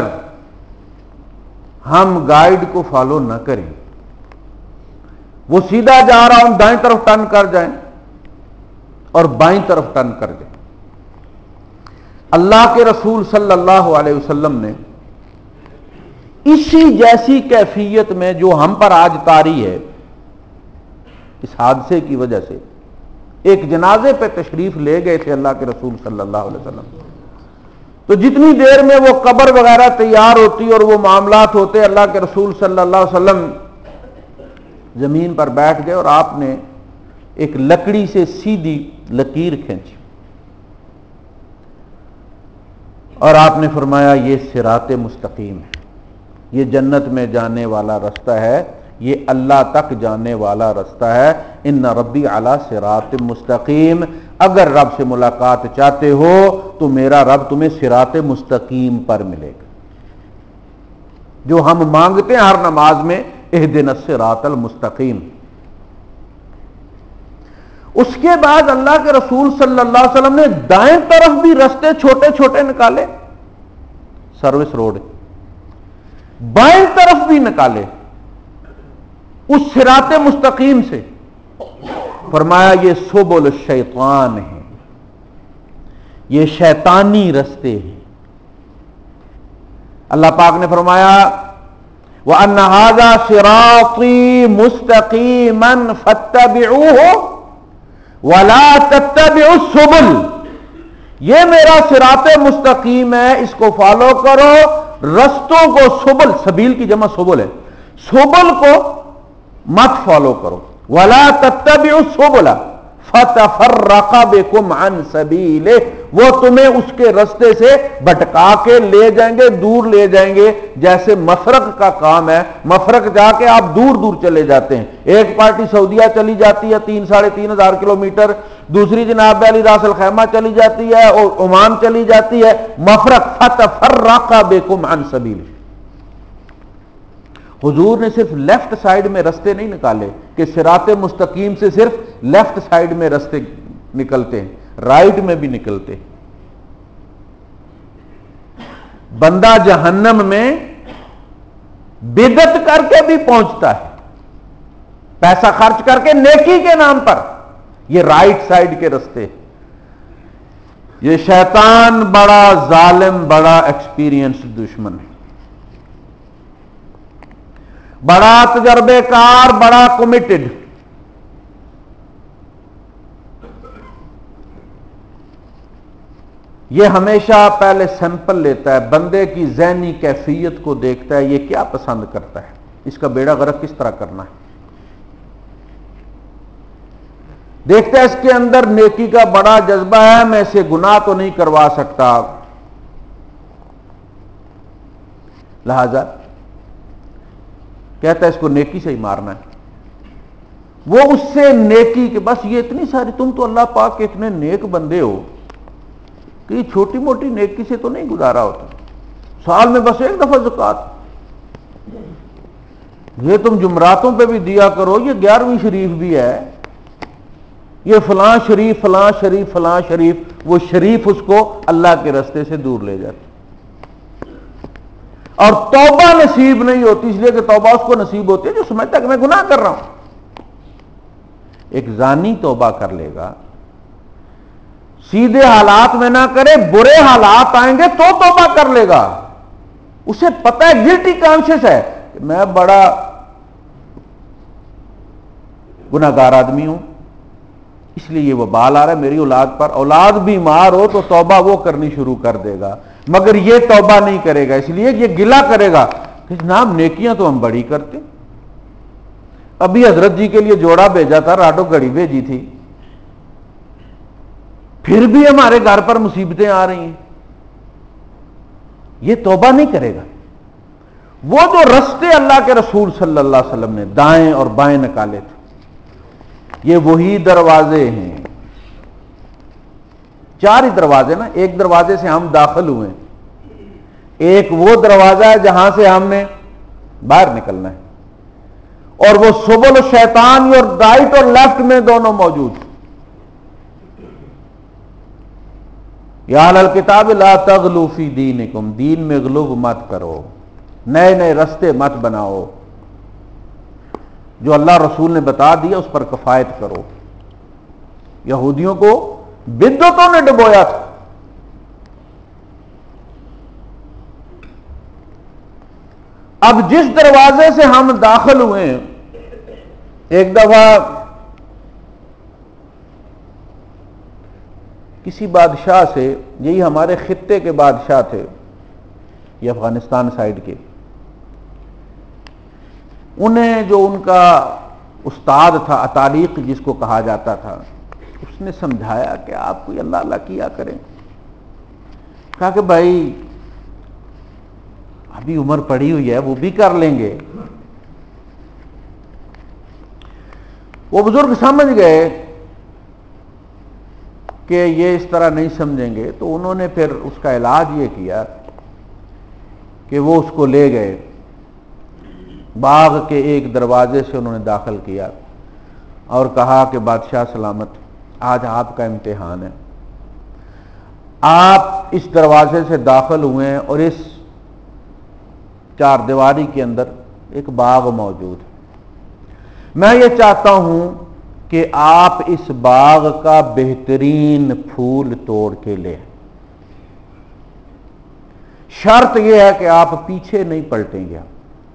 ہم گائیڈ کو فالو نہ کریں، وہ سیدھا جا رہا ہم دائیں طرف ٹرن کر جائیں اور بائیں طرف ٹرن کر جائیں. اللہ کے رسول صلی اللہ علیہ وسلم نے اسی جیسی کیفیت میں جو ہم پر آج طاری ہے، اس حادثے کی وجہ سے ایک جنازے پہ تشریف لے گئے تھے اللہ کے رسول صلی اللہ علیہ وسلم. تو جتنی دیر میں وہ قبر وغیرہ تیار ہوتی اور وہ معاملات ہوتے، اللہ کے رسول صلی اللہ علیہ وسلم زمین پر بیٹھ گئے اور آپ نے ایک لکڑی سے سیدھی لکیر کھینچی اور آپ نے فرمایا یہ صراط مستقیم ہے، یہ جنت میں جانے والا رستہ ہے، یہ اللہ تک جانے والا رستہ ہے. ان ربی علی صراط مستقیم، اگر رب سے ملاقات چاہتے ہو تو میرا رب تمہیں صراط مستقیم پر ملے گا. جو ہم مانگتے ہیں ہر نماز میں اہدنا الصراط المستقیم. اس کے بعد اللہ کے رسول صلی اللہ علیہ وسلم نے دائیں طرف بھی رستے چھوٹے چھوٹے نکالے، سروس روڈ، بائیں طرف بھی نکالے اس صراط مستقیم سے. فرمایا یہ سبل الشیطان ہے، یہ شیطانی رستے ہیں. اللہ پاک نے فرمایا وَأَنَّ هَذَا صِرَاطِي مُسْتَقِيمًا فَاتَّبِعُوهُ وَلَا تَتَّبِعُوا السُّبُلَ، یہ میرا صراط مستقیم ہے، اس کو فالو کرو. رستوں کو، سبل، سبیل کی جمع سبل ہے، سبل کو مت فالو کرو. وَلَا تَتَّبِعُوا السُّبُلَ فَتَفَرَّقَ بِكُمْ عَنْ سَبِيلِهِ، وہ تمہیں اس کے رستے سے بھٹکا کے لے جائیں گے، دور لے جائیں گے. جیسے مفرق کا کام ہے، مفرق جا کے آپ دور دور چلے جاتے ہیں. ایک پارٹی سعودیہ چلی جاتی ہے تین ساڑھے تین ہزار کلو میٹر، دوسری جناب علی راس الخیمہ چلی جاتی ہے اور عمان چلی جاتی ہے. مفرق فَتَفَرَّقَ بِكُمْ عَنْ سَبِيلِهِ. حضور نے صرف لیفٹ سائیڈ میں رستے نہیں نکالے کہ صراط مستقیم سے صرف لیفٹ سائیڈ میں رستے نکلتے ہیں، رائٹ میں بھی نکلتے. بندہ جہنم میں بدعت کر کے بھی پہنچتا ہے، پیسہ خرچ کر کے نیکی کے نام پر. یہ رائٹ سائیڈ کے رستے. یہ شیطان بڑا ظالم، بڑا ایکسپیرینسڈ دشمن ہے، بڑا تجربے کار، بڑا کمیٹڈ. یہ ہمیشہ پہلے سیمپل لیتا ہے، بندے کی ذہنی کیفیت کو دیکھتا ہے، یہ کیا پسند کرتا ہے، اس کا بیڑا غرق کس طرح کرنا ہے. دیکھتا ہے اس کے اندر نیکی کا بڑا جذبہ ہے، میں اسے گناہ تو نہیں کروا سکتا، لہذا کہتا ہے اس کو نیکی سے ہی مارنا ہے. وہ اس سے نیکی کے بس یہ اتنی ساری، تم تو اللہ پاک کے اتنے نیک بندے ہو کہ یہ چھوٹی موٹی نیکی سے تو نہیں گزارا ہوتا، سال میں بس ایک دفعہ زکوٰۃ، یہ تم جمعراتوں پہ بھی دیا کرو، یہ گیارہویں شریف بھی ہے، یہ فلاں شریف فلاں شریف فلاں شریف. وہ شریف اس کو اللہ کے رستے سے دور لے جاتے اور توبہ نصیب نہیں ہوتی، اس لیے کہ توبہ اس کو نصیب ہوتی ہے جو سمجھتا ہے کہ میں گناہ کر رہا ہوں. ایک زانی توبہ کر لے گا، سیدھے حالات میں نہ کرے، برے حالات آئیں گے تو توبہ کر لے گا. اسے پتہ ہے، گلٹی کانشیس ہے کہ میں بڑا گناہگار آدمی ہوں، اس لیے یہ وبال آ رہا ہے میری اولاد پر. اولاد بیمار ہو تو توبہ وہ کرنی شروع کر دے گا، مگر یہ توبہ نہیں کرے گا، اس لیے یہ گلہ کرے گا کہ جناب نیکیاں تو ہم بڑی کرتے. ابھی حضرت جی کے لیے جوڑا بھیجا تھا، راڈو گھڑی بھیجی تھی، پھر بھی ہمارے گھر پر مصیبتیں آ رہی ہیں. یہ توبہ نہیں کرے گا. وہ جو رستے اللہ کے رسول صلی اللہ علیہ وسلم نے دائیں اور بائیں نکالے تھے، یہ وہی دروازے ہیں، چار ہی دروازے نا، ایک دروازے سے ہم داخل ہوئے، ایک وہ دروازہ ہے جہاں سے ہم نے باہر نکلنا ہے، اور وہ سبل شیطان اور رائٹ اور لیفٹ میں دونوں موجود۔ یا اہل الکتاب لا تغلوا فی دینکم، دین میں غلو مت کرو، نئے نئے رستے مت بناؤ، جو اللہ رسول نے بتا دیا اس پر کفایت کرو۔ یہودیوں کو بدعتوں نے ڈبویا تھا، اب جس دروازے سے ہم داخل ہوئے، ایک دفعہ کسی بادشاہ سے، یہی ہمارے خطے کے بادشاہ تھے، یہ افغانستان سائڈ کے، انہیں جو ان کا استاد تھا اطاریق جس کو کہا جاتا تھا، اس نے سمجھایا کہ آپ کوئی اللہ اللہ کیا کریں۔ کہا کہ بھائی ابھی عمر پڑی ہوئی ہے، وہ بھی کر لیں گے۔ وہ بزرگ سمجھ گئے کہ یہ اس طرح نہیں سمجھیں گے، تو انہوں نے پھر اس کا علاج یہ کیا کہ وہ اس کو لے گئے باغ کے ایک دروازے سے، انہوں نے داخل کیا اور کہا کہ بادشاہ سلامت، آج آپ کا امتحان ہے، آپ اس دروازے سے داخل ہوئے ہیں اور اس چار دیواری کے اندر ایک باغ موجود ہے، میں یہ چاہتا ہوں کہ آپ اس باغ کا بہترین پھول توڑ کے لیں، شرط یہ ہے کہ آپ پیچھے نہیں پلٹیں گے،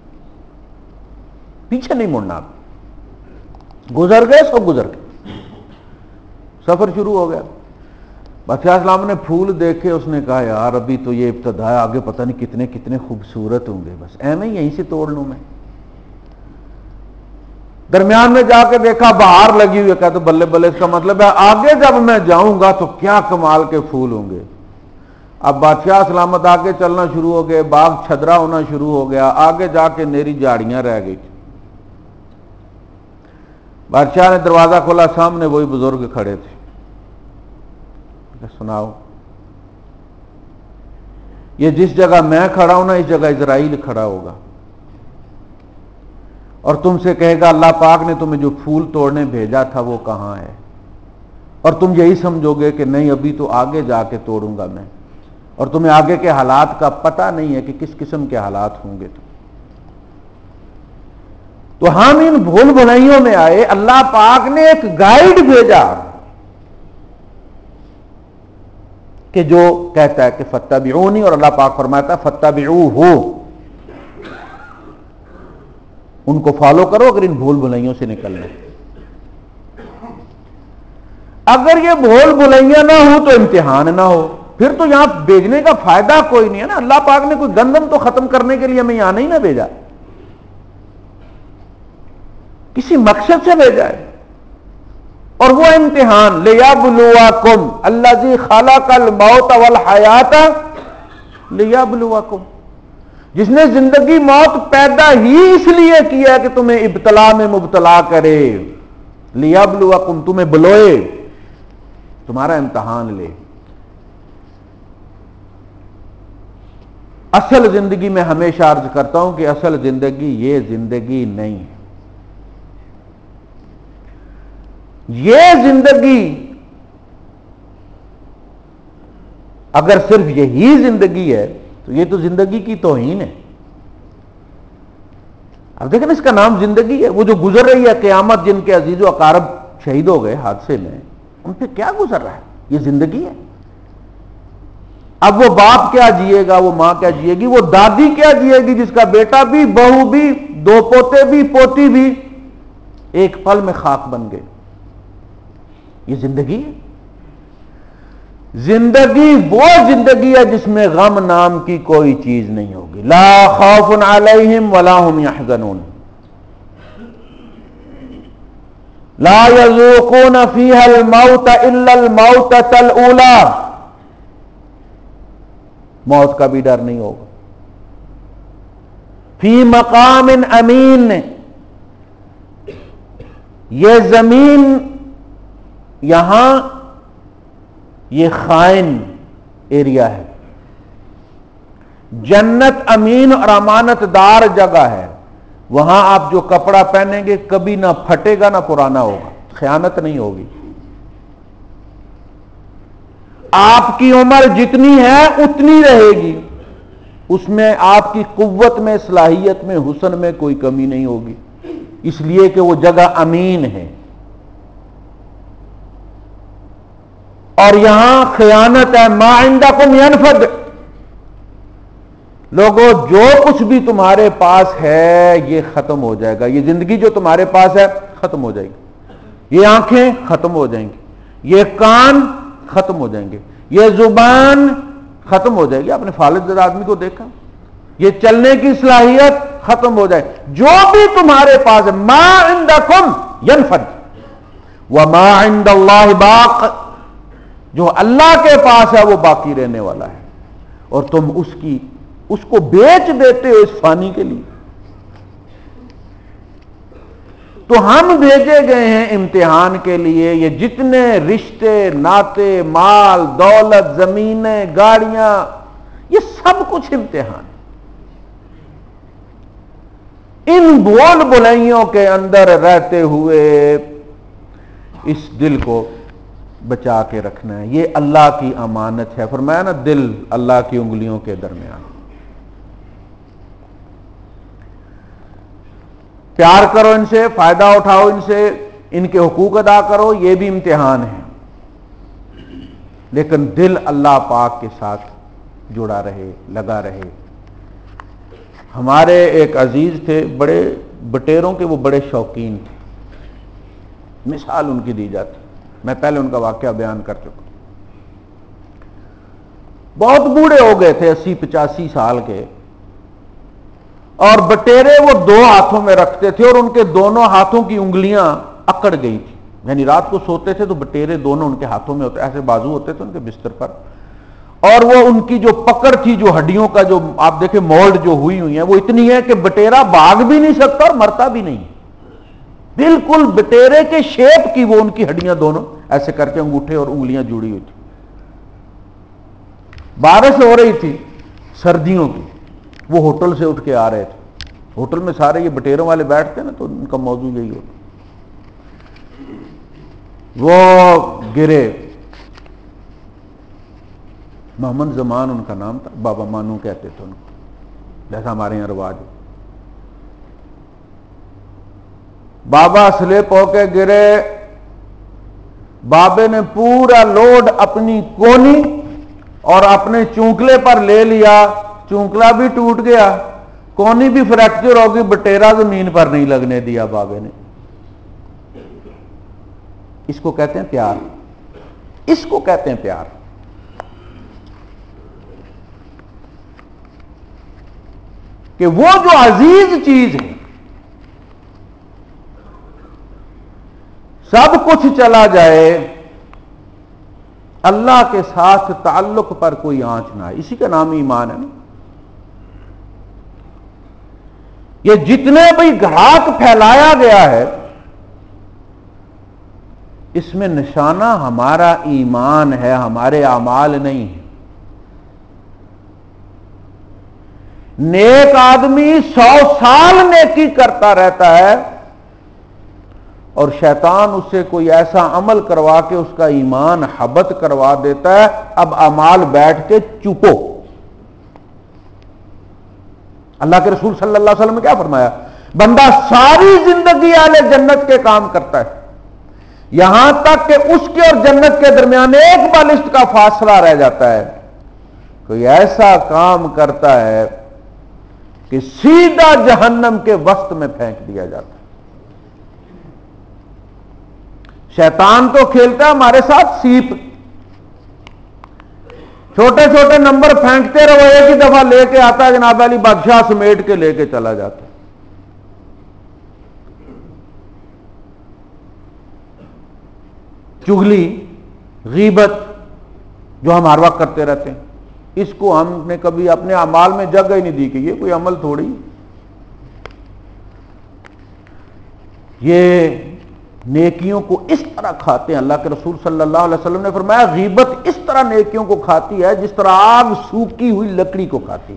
پیچھے نہیں مڑنا، آپ گزر گئے سو گزر گئے، سفر شروع ہو گیا۔ بادشاہ اسلام نے پھول دیکھے، اس نے کہا یار ابھی تو یہ ابتدا ہے، آگے پتہ نہیں کتنے کتنے خوبصورت ہوں گے، بس ایویں یہیں سے توڑ لوں میں۔ درمیان میں جا کے دیکھا بہار لگی ہوئی ہے، کہا تو بلے بلے، اس کا مطلب ہے آگے جب میں جاؤں گا تو کیا کمال کے پھول ہوں گے۔ اب بادشاہ سلامت آگے چلنا شروع ہو گئے، باغ چھدرا ہونا شروع ہو گیا، آگے جا کے نیری جھاڑیاں رہ گئی۔ بادشاہ نے دروازہ کھولا، سامنے وہی بزرگ کھڑے تھے، سناؤ یہ جس جگہ میں کھڑا ہوں نا، اس جگہ اسرائیل کھڑا ہوگا اور تم سے کہے گا اللہ پاک نے تمہیں جو پھول توڑنے بھیجا تھا وہ کہاں ہے، اور تم یہی سمجھو گے کہ نہیں ابھی تو آگے جا کے توڑوں گا میں، اور تمہیں آگے کے حالات کا پتہ نہیں ہے کہ کس قسم کے حالات ہوں گے۔ تو ہم ان بھول بھلائیوں میں آئے، اللہ پاک نے ایک گائیڈ بھیجا کہ جو کہتا ہے کہ فتبعونی، اور اللہ پاک فرماتا ہے فتبعوہ، ان کو فالو کرو اگر ان بھول بھلائیوں سے نکلنا۔ اگر یہ بھول بھلائیاں نہ ہو تو امتحان نہ ہو، پھر تو یہاں بھیجنے کا فائدہ کوئی نہیں ہے نا، اللہ پاک نے کوئی گندم تو ختم کرنے کے لیے ہمیں یہاں نہیں نہ بھیجا، کسی مقصد سے بھیجا ہے، اور وہ امتحان لیبلوکم الذی خلق الموت والحیات لیبلوکم، جس نے زندگی موت پیدا ہی اس لیے کیا کہ تمہیں ابتلا میں مبتلا کرے، لیبلوکم تمہیں بلوئے، تمہارا امتحان لے۔ اصل زندگی میں ہمیشہ عرض کرتا ہوں کہ اصل زندگی یہ زندگی نہیں ہے، یہ زندگی اگر صرف یہی زندگی ہے تو یہ تو زندگی کی توہین ہے۔ اب دیکھیں اس کا نام زندگی ہے، وہ جو گزر رہی ہے قیامت، جن کے عزیز و اقارب شہید ہو گئے حادثے میں، ان پہ کیا گزر رہا ہے، یہ زندگی ہے۔ اب وہ باپ کیا جیے گا، وہ ماں کیا جیے گی، وہ دادی کیا جیے گی جس کا بیٹا بھی، بہو بھی، دو پوتے بھی، پوتی بھی ایک پل میں خاک بن گئے، یہ زندگی ہے۔ زندگی وہ زندگی ہے جس میں غم نام کی کوئی چیز نہیں ہوگی، لا خوف علیہم ولا هم یحزنون، لا یذوقون فیہا الموت الا الموتۃ الاولی، موت کا بھی ڈر نہیں ہوگا۔ فی مقام امین، یہ زمین یہاں یہ خائن ایریا ہے، جنت امین اور امانت دار جگہ ہے، وہاں آپ جو کپڑا پہنیں گے کبھی نہ پھٹے گا نہ پرانا ہوگا، خیانت نہیں ہوگی۔ آپ کی عمر جتنی ہے اتنی رہے گی، اس میں آپ کی قوت میں، صلاحیت میں، حسن میں کوئی کمی نہیں ہوگی، اس لیے کہ وہ جگہ امین ہے۔ اور یہاں خیانت ہے، ما عندکم ینفد، لوگوں جو کچھ بھی تمہارے پاس ہے یہ ختم ہو جائے گا، یہ زندگی جو تمہارے پاس ہے ختم ہو جائے گی، یہ آنکھیں ختم ہو جائیں گی، یہ کان ختم ہو جائیں گے، یہ زبان ختم ہو جائے گی، آپ نے فالج زدہ آدمی کو دیکھا، یہ چلنے کی صلاحیت ختم ہو جائے، جو بھی تمہارے پاس ہے، ما عندکم ینفد وما عند اللہ باق، جو اللہ کے پاس ہے وہ باقی رہنے والا ہے، اور تم اس کی اس کو بیچ دیتے ہو اس فانی کے لیے۔ تو ہم بھیجے گئے ہیں امتحان کے لیے، یہ جتنے رشتے ناطے، مال دولت، زمینیں، گاڑیاں، یہ سب کچھ امتحان۔ ان بول بلائیوں کے اندر رہتے ہوئے اس دل کو بچا کے رکھنا ہے، یہ اللہ کی امانت ہے۔ فرمایا نا دل اللہ کی انگلیوں کے درمیان، پیار کرو ان سے، فائدہ اٹھاؤ ان سے، ان کے حقوق ادا کرو، یہ بھی امتحان ہے، لیکن دل اللہ پاک کے ساتھ جڑا رہے، لگا رہے۔ ہمارے ایک عزیز تھے، بڑے بٹیروں کے وہ بڑے شوقین تھے، مثال ان کی دی جاتی، میں پہلے ان کا واقعہ بیان کر چکا، بہت بوڑھے ہو گئے تھے، اسی پچاسی سال کے، اور بٹیرے وہ دو ہاتھوں میں رکھتے تھے، اور ان کے دونوں ہاتھوں کی انگلیاں اکڑ گئی تھی، یعنی رات کو سوتے تھے تو بٹیرے دونوں ان کے ہاتھوں میں ہوتے، ایسے بازو ہوتے تھے ان کے بستر پر، اور وہ ان کی جو پکڑ تھی، جو ہڈیوں کا جو آپ دیکھیں مولڈ جو ہوئی ہوئی ہیں، وہ اتنی ہے کہ بٹیرا بھاگ بھی نہیں سکتا اور مرتا بھی نہیں، بالکل بٹیرے کے شیپ کی وہ ان کی ہڈیاں دونوں ایسے کر کے انگوٹھے اور انگلیاں جڑی ہوئی تھی۔ بارش ہو رہی تھی سردیوں کی، وہ ہوٹل سے اٹھ کے آ رہے تھے، ہوٹل میں سارے یہ بٹیروں والے بیٹھتے ہیں نا، تو ان کا موضوع یہی ہوتا، وہ گرے، محمد زمان ان کا نام تھا، بابا مانو کہتے تھے ان کو، جیسا ہمارے یہاں رواج ہے۔ بابا سلپ ہو کے گرے، بابے نے پورا لوڈ اپنی کونی اور اپنے چونکلے پر لے لیا، چونکلا بھی ٹوٹ گیا، کونی بھی فریکچر ہوگی، بٹیرا زمین پر نہیں لگنے دیا بابے نے۔ اس کو کہتے ہیں پیار، اس کو کہتے ہیں پیار۔ کہ وہ جو عزیز چیز ہے، سب کچھ چلا جائے، اللہ کے ساتھ تعلق پر کوئی آنچ نہ ہے، اسی کا نام ایمان ہے نا۔ یہ جتنے بھی گھراٹ پھیلایا گیا ہے، اس میں نشانہ ہمارا ایمان ہے، ہمارے اعمال نہیں ہے۔ نیک آدمی سو سال نیکی کرتا رہتا ہے، اور شیطان اس سے کوئی ایسا عمل کروا کے اس کا ایمان حبط کروا دیتا ہے، اب اعمال بیٹھ کے چپو۔ اللہ کے رسول صلی اللہ علیہ وسلم نے کیا فرمایا؟ بندہ ساری زندگی اہل جنت کے کام کرتا ہے، یہاں تک کہ اس کے اور جنت کے درمیان ایک بالشت کا فاصلہ رہ جاتا ہے، کوئی ایسا کام کرتا ہے کہ سیدھا جہنم کے وسط میں پھینک دیا جاتا ہے۔ شیطان تو کھیلتا ہے ہمارے ساتھ سیپ، چھوٹے چھوٹے نمبر پھینکتے رہو، ایک ہی دفعہ لے کے آتا ہے، جناب علی بادشاہ سمیٹ کے لے کے چلا جاتا ہے۔ چغلی، غیبت جو ہم ہر وقت کرتے رہتے ہیں، اس کو ہم نے کبھی اپنے اعمال میں جگہ ہی نہیں دی کہ یہ کوئی عمل تھوڑی۔ یہ نیکیوں کو اس طرح کھاتے ہیں. اللہ کے رسول صلی اللہ علیہ وسلم نے فرمایا غیبت اس طرح نیکیوں کو کھاتی ہے جس طرح آگ سوکھی ہوئی لکڑی کو کھاتی.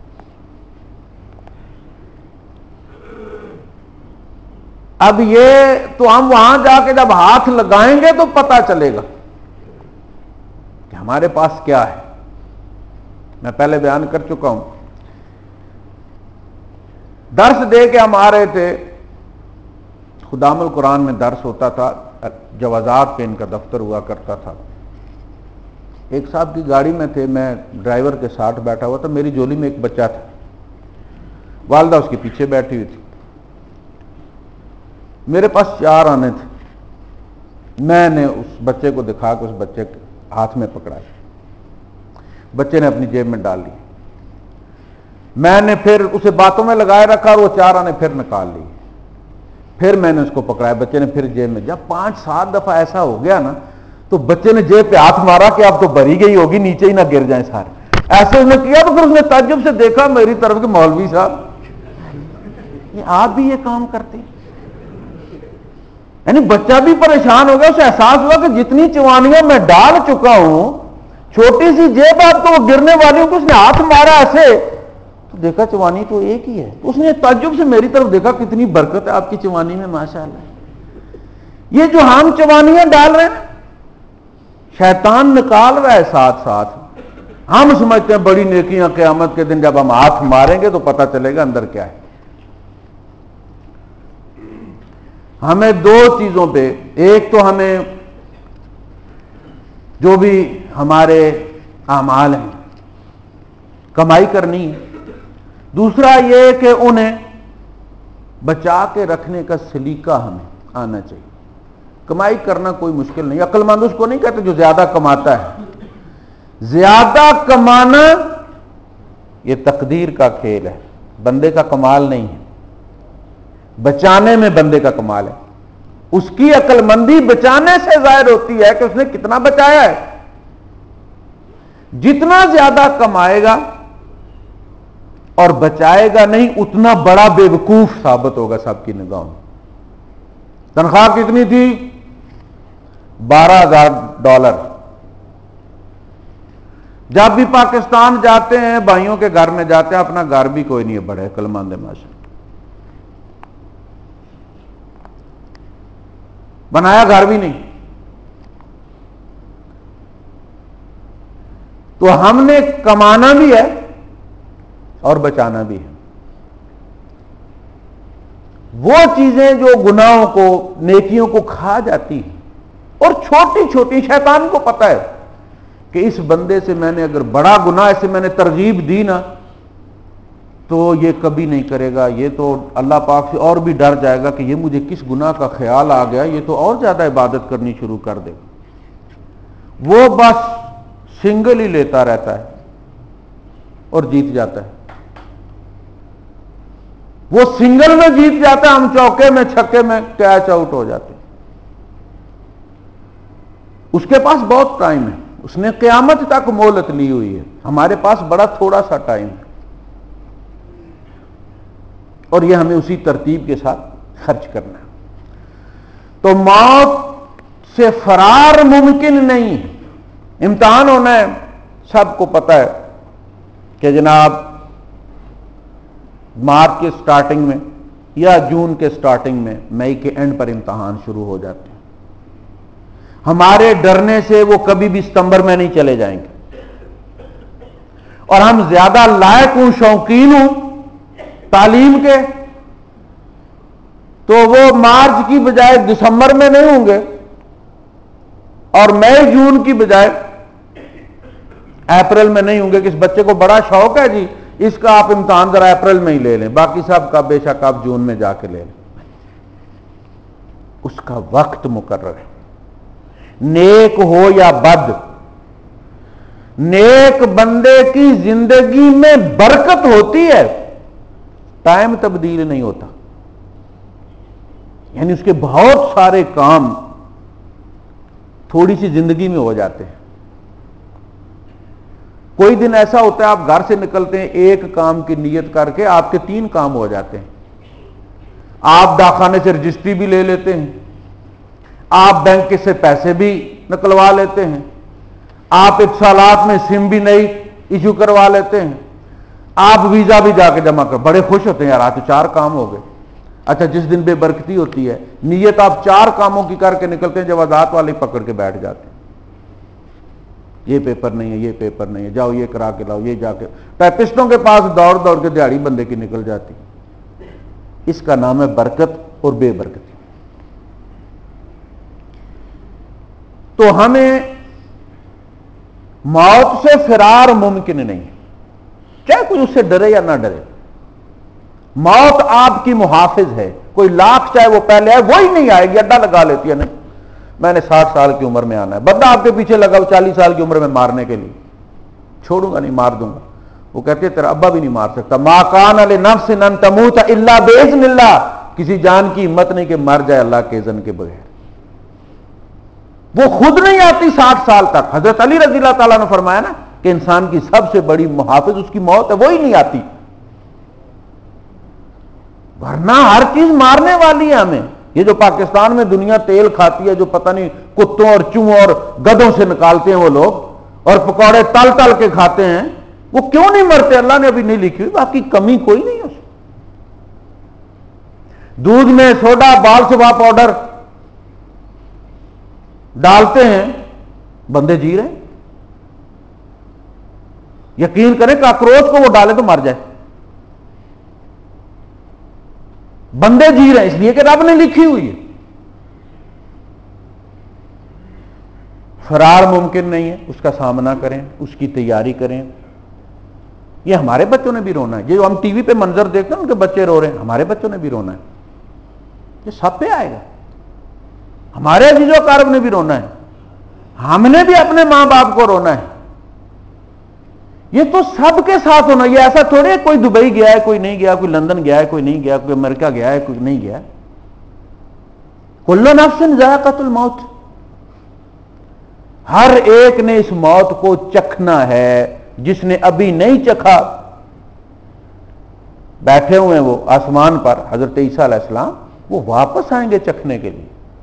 اب یہ تو ہم وہاں جا کے جب ہاتھ لگائیں گے تو پتہ چلے گا کہ ہمارے پاس کیا ہے. میں پہلے بیان کر چکا ہوں, درس دے کے ہم آ رہے تھے, خدام القرآن میں درس ہوتا تھا, جوازات پہ ان کا دفتر ہوا کرتا تھا. ایک صاحب کی گاڑی میں تھے, میں ڈرائیور کے ساتھ بیٹھا ہوا تھا, میری جولی میں ایک بچہ تھا, والدہ اس کے پیچھے بیٹھی ہوئی تھی. میرے پاس چار آنے تھے, میں نے اس بچے کو دکھا کے اس بچے کے ہاتھ میں پکڑا, بچے نے اپنی جیب میں ڈال لی. میں نے پھر اسے باتوں میں لگائے رکھا اور وہ چار آنے پھر نکال لی. پھر میں نے اس کو پکڑایا, بچے نے پھر جیب میں. جب پانچ سات دفعہ ایسا ہو گیا نا تو بچے نے جیب پہ ہاتھ مارا کہ اب تو بھری گئی ہوگی, نیچے ہی نہ گر جائیں سارے. ایسے اس نے کیا تو پھر اس نے تعجب سے دیکھا میری طرف کہ مولوی صاحب یہ آپ بھی یہ کام کرتے ہیں. یعنی بچہ بھی پریشان ہو گیا, اسے احساس ہوا کہ جتنی چوانیاں میں ڈال چکا ہوں, چھوٹی سی جیب آپ تو وہ گرنے والی ہوں, کہ اس نے ہاتھ مارا ایسے تو دیکھا چوانی تو ایک ہی ہے. اس نے تعجب سے میری طرف دیکھا, کتنی برکت ہے آپ کی چوانی میں ماشاءاللہ. یہ جو ہم چوانیاں ڈال رہے ہیں شیطان نکال رہا ہے ساتھ ساتھ. ہم سمجھتے ہیں بڑی نیکیاں, قیامت کے دن جب ہم ہاتھ ماریں گے تو پتہ چلے گا اندر کیا ہے. ہمیں دو چیزوں پہ, ایک تو ہمیں جو بھی ہمارے اعمال ہیں کمائی کرنی ہے, دوسرا یہ کہ انہیں بچا کے رکھنے کا سلیقہ ہمیں آنا چاہیے. کمائی کرنا کوئی مشکل نہیں, عقل مند اس کو نہیں کہتے جو زیادہ کماتا ہے. زیادہ کمانا یہ تقدیر کا کھیل ہے, بندے کا کمال نہیں ہے. بچانے میں بندے کا کمال ہے. اس کی عقل مندی بچانے سے ظاہر ہوتی ہے کہ اس نے کتنا بچایا ہے. جتنا زیادہ کمائے گا اور بچائے گا نہیں, اتنا بڑا بے وقوف ثابت ہوگا سب کی نگاہوں میں. تنخواہ کتنی تھی؟ بارہ ہزار ڈالر. جب بھی پاکستان جاتے ہیں بھائیوں کے گھر میں جاتے ہیں, اپنا گھر بھی کوئی نہیں ہے, بڑے عقلمند ہے ماشاءاللہ, بنایا گھر بھی نہیں. تو ہم نے کمانا بھی ہے اور بچانا بھی ہے. وہ چیزیں جو گناہوں کو نیکیوں کو کھا جاتی ہیں, اور چھوٹی چھوٹی, شیطان کو پتہ ہے کہ اس بندے سے میں نے اگر بڑا گناہ اسے میں نے ترغیب دی نا تو یہ کبھی نہیں کرے گا, یہ تو اللہ پاک سے اور بھی ڈر جائے گا کہ یہ مجھے کس گناہ کا خیال آ گیا, یہ تو اور زیادہ عبادت کرنی شروع کر دے گا. وہ بس سنگل ہی لیتا رہتا ہے اور جیت جاتا ہے. وہ سنگل میں جیت جاتا ہے, ہم چوکے میں چھکے میں کیچ آؤٹ ہو جاتے ہیں. اس کے پاس بہت ٹائم ہے, اس نے قیامت تک مہلت لی ہوئی ہے. ہمارے پاس بڑا تھوڑا سا ٹائم ہے, اور یہ ہمیں اسی ترتیب کے ساتھ خرچ کرنا ہے. تو موت سے فرار ممکن نہیں, امتحان ہونا ہے. سب کو پتہ ہے کہ جناب مارچ کے سٹارٹنگ میں یا جون کے سٹارٹنگ میں, مئی کے اینڈ پر امتحان شروع ہو جاتے ہیں. ہمارے ڈرنے سے وہ کبھی بھی ستمبر میں نہیں چلے جائیں گے, اور ہم زیادہ لائق ہوں, شوقین ہوں تعلیم کے, تو وہ مارچ کی بجائے دسمبر میں نہیں ہوں گے, اور مئی جون کی بجائے اپریل میں نہیں ہوں گے. کہ اس بچے کو بڑا شوق ہے جی, اس کا آپ امتحان ذرا اپریل میں ہی لے لیں, باقی سب کا بے شک آپ جون میں جا کے لے لیں. اس کا وقت مقرر ہے. نیک ہو یا بد, نیک بندے کی زندگی میں برکت ہوتی ہے, ٹائم تبدیل نہیں ہوتا. یعنی اس کے بہت سارے کام تھوڑی سی زندگی میں ہو جاتے ہیں. کوئی دن ایسا ہوتا ہے آپ گھر سے نکلتے ہیں ایک کام کی نیت کر کے, آپ کے تین کام ہو جاتے ہیں. آپ ڈاکخانے سے رجسٹری بھی لے لیتے ہیں, آپ بینک سے پیسے بھی نکلوا لیتے ہیں، آپ اتصالات میں سم بھی نئی ایشو کروا لیتے ہیں، آپ ویزا بھی جا کے جمع کر، بڑے خوش ہوتے ہیں یار آج تو چار کام ہو گئے۔ اچھا جس دن بے برکتی ہوتی ہے، نیت آپ چار کاموں کی کر کے نکلتے ہیں، جوازات والے پکڑ کے بیٹھ جاتے ہیں، یہ پیپر نہیں ہے، یہ پیپر نہیں ہے، جاؤ یہ کرا کے لاؤ، یہ جا کے ٹائپسٹوں کے پاس دوڑ دوڑ کے دیہڑی بندے کی نکل جاتی۔ اس کا نام ہے برکت اور بے برکتی۔ تو ہمیں موت سے فرار ممکن نہیں، چاہے کوئی اس سے ڈرے یا نہ ڈرے۔ موت آپ کی محافظ ہے، کوئی لاکھ چاہے وہ پہلے آئے وہی نہیں آئے گی، اڈا لگا لیتی ہے نہیں میں نے ساٹھ سال کی عمر میں آنا ہے، بندہ آپ کے پیچھے لگا چالیس سال کی عمر میں مارنے کے لیے، چھوڑوں گا نہیں، مار دوں گا۔ وہ کہتے ہیں تیرا ابا بھی نہیں مار سکتا، ما کان لنفس ان تموت الا باذن اللہ، کسی جان کی ہمت نہیں کہ مر جائے اللہ کے اذن کے بغیر۔ وہ خود نہیں آتی ساٹھ سال تک۔ حضرت علی رضی اللہ تعالیٰ نے فرمایا نا کہ انسان کی سب سے بڑی محافظ اس کی موت ہے، وہی نہیں آتی، ورنہ ہر چیز مارنے والی ہے ہمیں۔ یہ جو پاکستان میں دنیا تیل کھاتی ہے، جو پتہ نہیں کتوں اور چوہوں اور گدھوں سے نکالتے ہیں وہ لوگ، اور پکوڑے تل تل کے کھاتے ہیں، وہ کیوں نہیں مرتے؟ اللہ نے ابھی نہیں لکھی ہوئی، باقی کمی کوئی نہیں ہے۔ دودھ میں سوڈا بال سبا پاؤڈر ڈالتے ہیں، بندے جی رہے ہیں۔ یقین کریں کاکروچ کو وہ ڈالے تو مر جائے، بندے جی رہے ہیں، اس لیے کہ رب نے لکھی ہوئی ہے۔ فرار ممکن نہیں ہے، اس کا سامنا کریں، اس کی تیاری کریں۔ یہ ہمارے بچوں نے بھی رونا ہے، یہ جو ہم ٹی وی پہ منظر دیکھتے ہیں ان کے بچے رو رہے ہیں، ہمارے بچوں نے بھی رونا ہے، یہ سب پہ آئے گا۔ ہمارے عزیز و اقارب نے بھی رونا ہے، ہم نے بھی اپنے ماں باپ کو رونا ہے، یہ تو سب کے ساتھ ہونا۔ یہ ایسا تھوڑے کوئی دبئی گیا ہے کوئی نہیں گیا، کوئی لندن گیا ہے کوئی نہیں گیا، کوئی امریکہ گیا ہے کوئی نہیں گیا۔ کل نفس ذائقۃ الموت، ہر ایک نے اس موت کو چکھنا ہے، جس نے ابھی نہیں چکھا بیٹھے ہوئے ہیں وہ آسمان پر حضرت عیسیٰ علیہ السلام، وہ واپس آئیں گے چکھنے کے لیے۔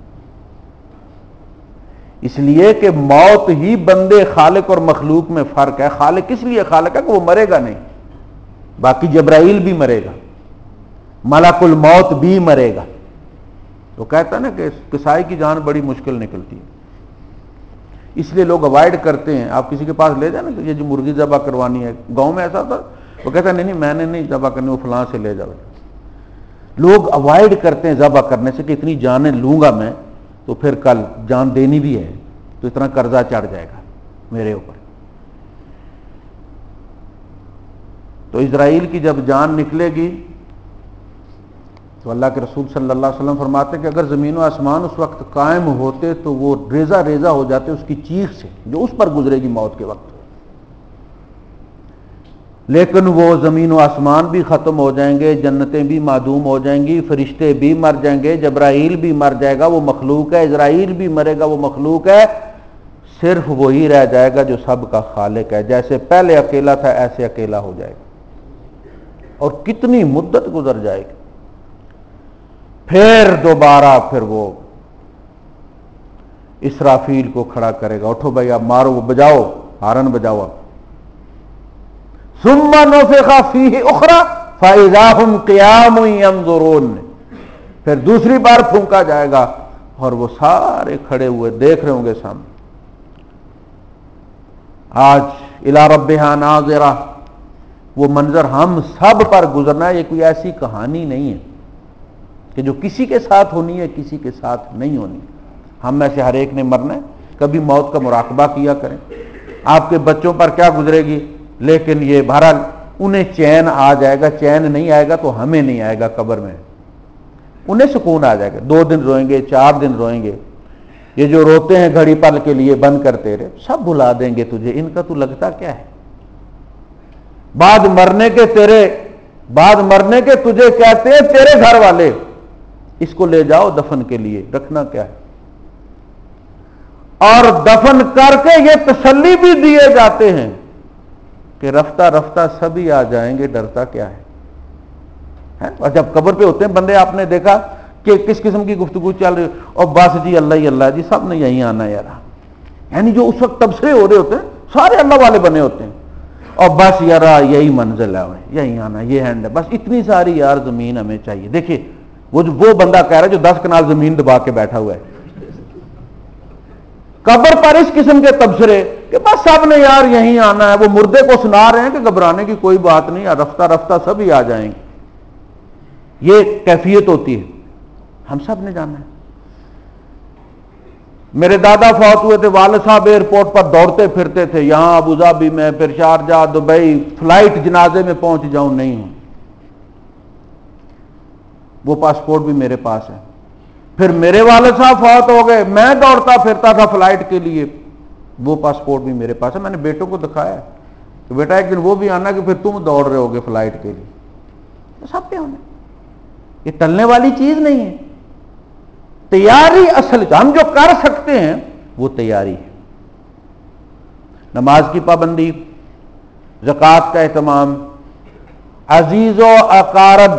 اس لیے کہ موت ہی بندے خالق اور مخلوق میں فرق ہے۔ خالق اس لیے خالق ہے کہ وہ مرے گا نہیں، باقی جبرائیل بھی مرے گا، ملک الموت بھی مرے گا۔ وہ کہتا ہے نا کہ کسائی کی جان بڑی مشکل نکلتی ہے، اس لیے لوگ اوائڈ کرتے ہیں۔ آپ کسی کے پاس لے جائیں نا کہ یہ جو مرغی ذبح کروانی ہے، گاؤں میں ایسا تھا، وہ کہتا ہے نہیں نہیں میں نے نہیں ذبح کرنی، وہ فلاں سے لے جاؤ۔ لوگ اوائڈ کرتے ہیں ذبح کرنے سے کہ اتنی جانیں لوں گا میں تو پھر کل جان دینی بھی ہے تو اتنا قرضہ چڑھ جائے گا میرے اوپر۔ تو اسرائیل کی جب جان نکلے گی تو اللہ کے رسول صلی اللہ علیہ وسلم فرماتے ہیں کہ اگر زمین و آسمان اس وقت قائم ہوتے تو وہ ریزہ ریزہ ہو جاتے اس کی چیخ سے جو اس پر گزرے گی موت کے وقت، لیکن وہ زمین و آسمان بھی ختم ہو جائیں گے، جنتیں بھی معدوم ہو جائیں گی، فرشتے بھی مر جائیں گے، جبرائیل بھی مر جائے گا، وہ مخلوق ہے، اسرائیل بھی مرے گا، وہ مخلوق ہے، صرف وہی رہ جائے گا جو سب کا خالق ہے۔ جیسے پہلے اکیلا تھا ایسے اکیلا ہو جائے گا، اور کتنی مدت گزر جائے گی، پھر دوبارہ پھر وہ اسرافیل کو کھڑا کرے گا، اٹھو بھائی اب مارو، وہ بجاؤ ہارن بجاؤ اب، ثم نفخ فیہ اخری فاذا هم قیام ینظرون، پھر دوسری بار پھونکا جائے گا اور وہ سارے کھڑے ہوئے دیکھ رہے ہوں گے سامنے۔ آج الی ربہا ناظرہ، وہ منظر ہم سب پر گزرنا ہے۔ یہ کوئی ایسی کہانی نہیں ہے کہ جو کسی کے ساتھ ہونی ہے کسی کے ساتھ نہیں ہونی، ہم میں سے ہر ایک نے مرنا ہے۔ کبھی موت کا مراقبہ کیا کریں، آپ کے بچوں پر کیا گزرے گی، لیکن یہ بہرحال انہیں چین آ جائے گا، چین نہیں آئے گا تو ہمیں نہیں آئے گا قبر میں، انہیں سکون آ جائے گا، دو دن روئیں گے، چار دن روئیں گے۔ یہ جو روتے ہیں گھڑی پل کے لیے بند کرتے رہے، سب بھلا دیں گے تجھے، ان کا تو لگتا کیا ہے؟ بعد مرنے کے تیرے بعد مرنے کے تجھے کہتے ہیں تیرے گھر والے، اس کو لے جاؤ دفن کے لیے، رکھنا کیا ہے؟ اور دفن کر کے یہ تسلی بھی دیے جاتے ہیں کہ رفتہ رفتہ سبھی آ جائیں گے، ڈرتا کیا ہے؟ اور جب قبر پہ ہوتے ہیں بندے، آپ نے دیکھا کہ کس قسم کی گفتگو چل رہی اور بس جی اللہ ہی اللہ جی سب نے یہیں آنا یار. یعنی جو اس وقت تبصرے ہو رہے ہوتے ہیں سارے اللہ والے بنے ہوتے ہیں اور بس یار یہی منزل ہے یہی آنا یہ ہینڈ ہے بس اتنی ساری یار زمین ہمیں چاہیے. دیکھیے وہ جو وہ بندہ کہہ رہا ہے جو دس کنال زمین دبا کے بیٹھا ہوا ہے قبر پر اس قسم کے تبصرے کہ بس سب نے یار یہیں آنا ہے. وہ مردے کو سنا رہے ہیں کہ گھبرانے کی کوئی بات نہیں رفتہ رفتہ سب ہی آ جائیں گے. یہ کیفیت ہوتی ہے ہم سب نے جانا ہے. میرے دادا فوت ہوئے تھے والد صاحب ایئرپورٹ پر دوڑتے پھرتے تھے یہاں ابوظہبی میں پھر شارجہ دبئی فلائٹ جنازے میں پہنچ جاؤں نہیں ہوں. وہ پاسپورٹ بھی میرے پاس ہے. پھر میرے والد صاحب فوت ہو گئے میں دوڑتا پھرتا تھا فلائٹ کے لیے وہ پاسپورٹ بھی میرے پاس ہے. میں نے بیٹوں کو دکھایا کہ بیٹا ایک دن وہ بھی آنا کہ پھر تم دوڑ رہے ہوگے فلائٹ کے لیے. سب پہ ہونا یہ ٹلنے والی چیز نہیں ہے. تیاری اصل ہم جو کر سکتے ہیں وہ تیاری ہے. نماز کی پابندی زکوٰۃ کا اہتمام عزیز و اقارب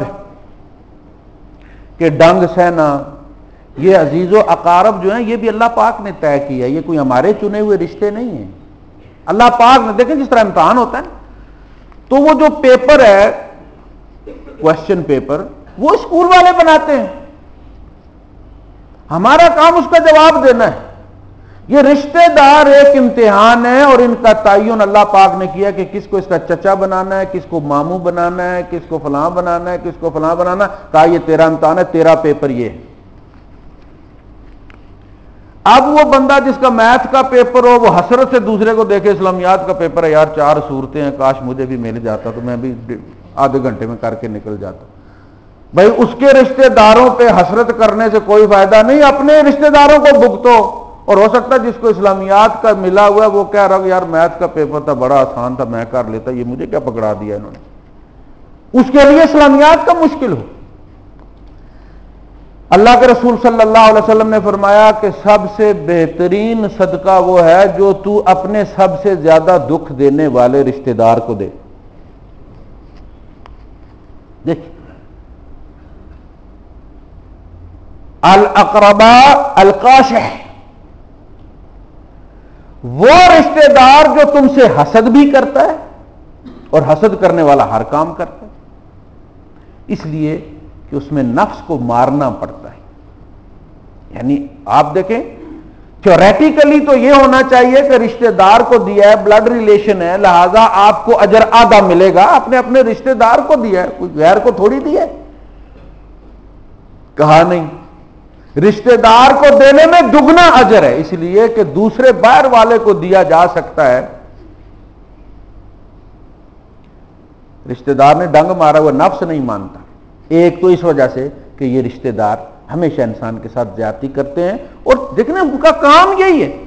کے ڈنگ سہنا. یہ عزیز و اقارب جو ہیں یہ بھی اللہ پاک نے طے کیا. یہ کوئی ہمارے چنے ہوئے رشتے نہیں ہیں. اللہ پاک نے دیکھیں جس طرح امتحان ہوتا ہے تو وہ جو پیپر ہے کوشچن پیپر وہ اسکول والے بناتے ہیں ہمارا کام اس کا جواب دینا ہے. یہ رشتہ دار ایک امتحان ہے اور ان کا تعین اللہ پاک نے کیا کہ کس کو اس کا چچا بنانا ہے کس کو ماموں بنانا ہے کس کو فلاں بنانا ہے کس کو فلاں بنانا ہے. کہا یہ تیرا امتحان ہے تیرا پیپر یہ ہے. اب وہ بندہ جس کا میتھ کا پیپر ہو وہ حسرت سے دوسرے کو دیکھے اسلامیات کا پیپر ہے یار چار صورتیں ہیں کاش مجھے بھی مل جاتا تو میں بھی آدھے گھنٹے میں کر کے نکل جاتا. بھائی اس کے رشتہ داروں پہ حسرت کرنے سے کوئی فائدہ نہیں. اپنے رشتہ داروں کو بھگتو. اور ہو سکتا ہے جس کو اسلامیات کا ملا ہوا ہے وہ کہہ رہا یار میتھ کا پیپر تھا بڑا آسان تھا میں کر لیتا یہ مجھے کیا پکڑا دیا انہوں نے. اس کے لیے اسلامیات کا مشکل ہو. اللہ کے رسول صلی اللہ علیہ وسلم نے فرمایا کہ سب سے بہترین صدقہ وہ ہے جو تو اپنے سب سے زیادہ دکھ دینے والے رشتہ دار کو دے. دیکھ الاقرباء القاشح وہ رشتہ دار جو تم سے حسد بھی کرتا ہے اور حسد کرنے والا ہر کام کرتا ہے. اس لیے کہ اس میں نفس کو مارنا پڑتا ہے. یعنی آپ دیکھیں تھیوریٹیکلی تو یہ ہونا چاہیے کہ رشتہ دار کو دیا ہے بلڈ ریلیشن ہے لہذا آپ کو اجر آدھا ملے گا. اپنے اپنے رشتہ دار کو دیا ہے کوئی غیر کو تھوڑی دیا ہے. کہا نہیں رشتہ دار کو دینے میں دگنا اجر ہے اس لیے کہ دوسرے باہر والے کو دیا جا سکتا ہے. رشتہ دار نے ڈنگ مارا ہوا نفس نہیں مانتا. ایک تو اس وجہ سے کہ یہ رشتہ دار ہمیشہ انسان کے ساتھ زیادتی کرتے ہیں اور دیکھنا ان کا کام یہی ہے.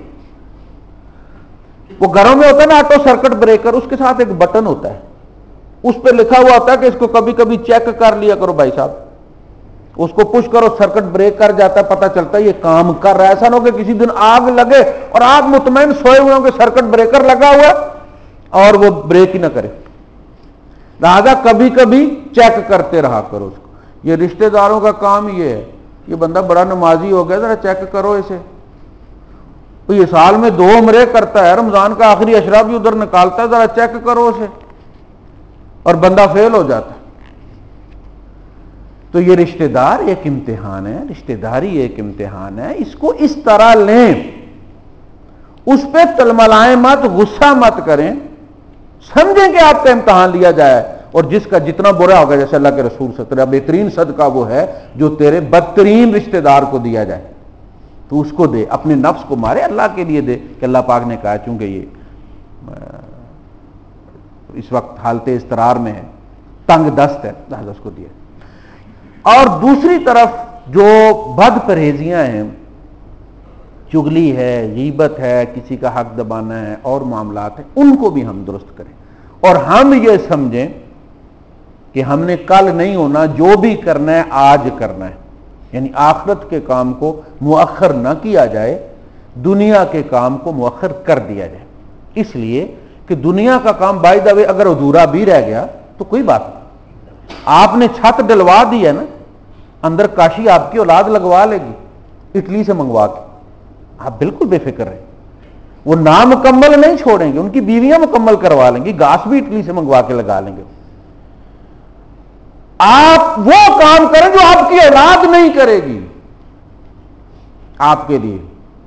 وہ گھروں میں ہوتا ہے نا آٹو سرکٹ بریکر اس کے ساتھ ایک بٹن ہوتا ہے اس پہ لکھا ہوا ہوتا ہے کہ اس کو کبھی کبھی چیک کر لیا کرو بھائی صاحب. اس کو پش کرو سرکٹ بریک کر جاتا ہے پتہ چلتا ہے یہ کام کر رہا ہے. ایسا نہ ہو کہ کسی دن آگ لگے اور آپ مطمئن سوئے ہوئے ہوں کہ سرکٹ بریکر لگا ہوا اور وہ بریک ہی نہ کرے. لہذا کبھی کبھی چیک کرتے رہا کرو اس کو. یہ رشتہ داروں کا کام یہ ہے. یہ بندہ بڑا نمازی ہو گیا ذرا چیک کرو اسے. یہ سال میں دو عمرے کرتا ہے رمضان کا آخری اشرا بھی ادھر نکالتا ہے ذرا چیک کرو اسے اور بندہ فیل ہو جاتا ہے. تو یہ رشتہ دار ایک امتحان ہے. رشتہ داری ایک امتحان ہے. اس کو اس طرح لیں اس پہ تلملائیں مت غصہ مت کریں. سمجھیں کہ آپ کا امتحان لیا جائے اور جس کا جتنا برا ہوگا جیسے اللہ کے رسول صلی اللہ علیہ وسلم بہترین صدقہ وہ ہے جو تیرے بدترین رشتہ دار کو دیا جائے. تو اس کو دے اپنے نفس کو مارے اللہ کے لیے دے کہ اللہ پاک نے کہا چونکہ یہ اس وقت حالت اضطرار میں ہے تنگ دست ہے لہذا اس کو دیا. اور دوسری طرف جو بد پرہیزیاں ہیں چغلی ہے غیبت ہے کسی کا حق دبانا ہے اور معاملات ہیں ان کو بھی ہم درست کریں اور ہم یہ سمجھیں کہ ہم نے کل نہیں ہونا جو بھی کرنا ہے آج کرنا ہے. یعنی آخرت کے کام کو مؤخر نہ کیا جائے دنیا کے کام کو مؤخر کر دیا جائے. اس لیے کہ دنیا کا کام بائی دا وے اگر ادھورا بھی رہ گیا تو کوئی بات نہیں. آپ نے چھت ڈلوا دی ہے نا اندر کاشی آپ کی اولاد لگوا لے گی اٹلی سے منگوا کے، آپ بالکل بے فکر رہیں، وہ نامکمل نہیں چھوڑیں گے، ان کی بیویاں مکمل کروا لیں گی، گھاس بھی اٹلی سے منگوا کے لگا لیں گے۔ آپ وہ کام کریں جو آپ کی اولاد نہیں کرے گی آپ کے لیے،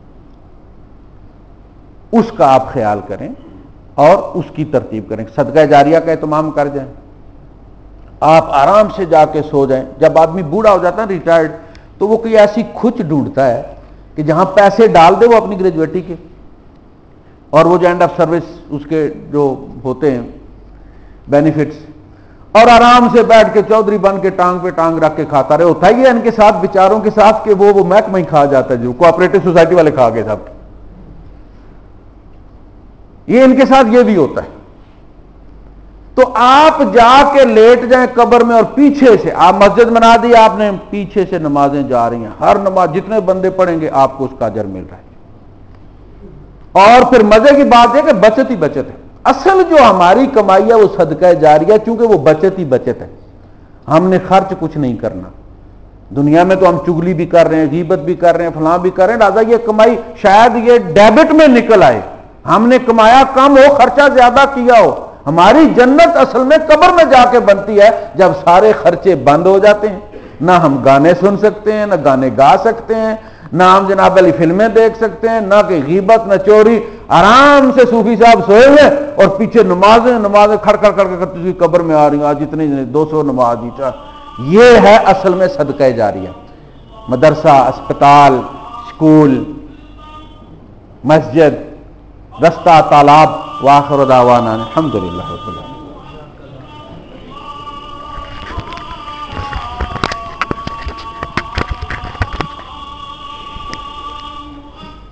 اس کا آپ خیال کریں اور اس کی ترتیب کریں، صدقہ جاریہ کا اہتمام کر جائیں، آپ آرام سے جا کے سو جائیں۔ جب آدمی بوڑھا ہو جاتا ہے ریٹائرڈ، تو وہ کوئی ایسی کھچ ڈھونڈتا ہے کہ جہاں پیسے ڈال دے وہ اپنی گریجویٹی کے، اور وہ جو اینڈ آف سروس اس کے جو ہوتے ہیں بینیفٹس، اور آرام سے بیٹھ کے چودھری بن کے ٹانگ پہ ٹانگ رکھ کے کھاتا رہے۔ ہوتا ہی ہے ان کے ساتھ بیچاروں کے ساتھ کہ وہ وہ محکمہ ہی کھا جاتا ہے، جو کوآپریٹو سوسائٹی والے کھا گئے سب، یہ ان کے ساتھ یہ بھی ہوتا ہے۔ تو آپ جا کے لیٹ جائیں قبر میں، اور پیچھے سے آپ مسجد بنا دی آپ نے، پیچھے سے نمازیں جا رہی ہیں، ہر نماز جتنے بندے پڑھیں گے آپ کو اس کا اجر مل رہا ہے۔ اور پھر مزے کی بات ہے کہ بچت ہی بچت ہے، اصل جو ہماری کمائی ہے وہ صدقہ جاریہ، چونکہ وہ بچت ہی بچت ہے، ہم نے خرچ کچھ نہیں کرنا۔ دنیا میں تو ہم چگلی بھی کر رہے ہیں، غیبت بھی کر رہے ہیں، فلاں بھی کر رہے ہیں، لہٰذا یہ کمائی شاید یہ ڈیبٹ میں نکل آئے، ہم نے کمایا کم ہو، خرچہ زیادہ کیا ہو۔ ہماری جنت اصل میں قبر میں جا کے بنتی ہے جب سارے خرچے بند ہو جاتے ہیں، نہ ہم گانے سن سکتے ہیں، نہ گانے گا سکتے ہیں، نہ ہم جناب علی فلمیں دیکھ سکتے ہیں، نہ کہ غیبت نہ چوری، آرام سے صوفی صاحب سوئے ہوئے اور پیچھے نمازیں نمازیں کھڑ کھڑ کھڑ کر قبر میں آ رہی ہیں، آج اتنی دو سو نماز دی۔ یہ ہے اصل میں صدقہ جاریہ۔ مدرسہ، اسپتال، اسکول، مسجد، رستہ، تالاب، وآخر دعوانا الحمدللہ رب العالمین۔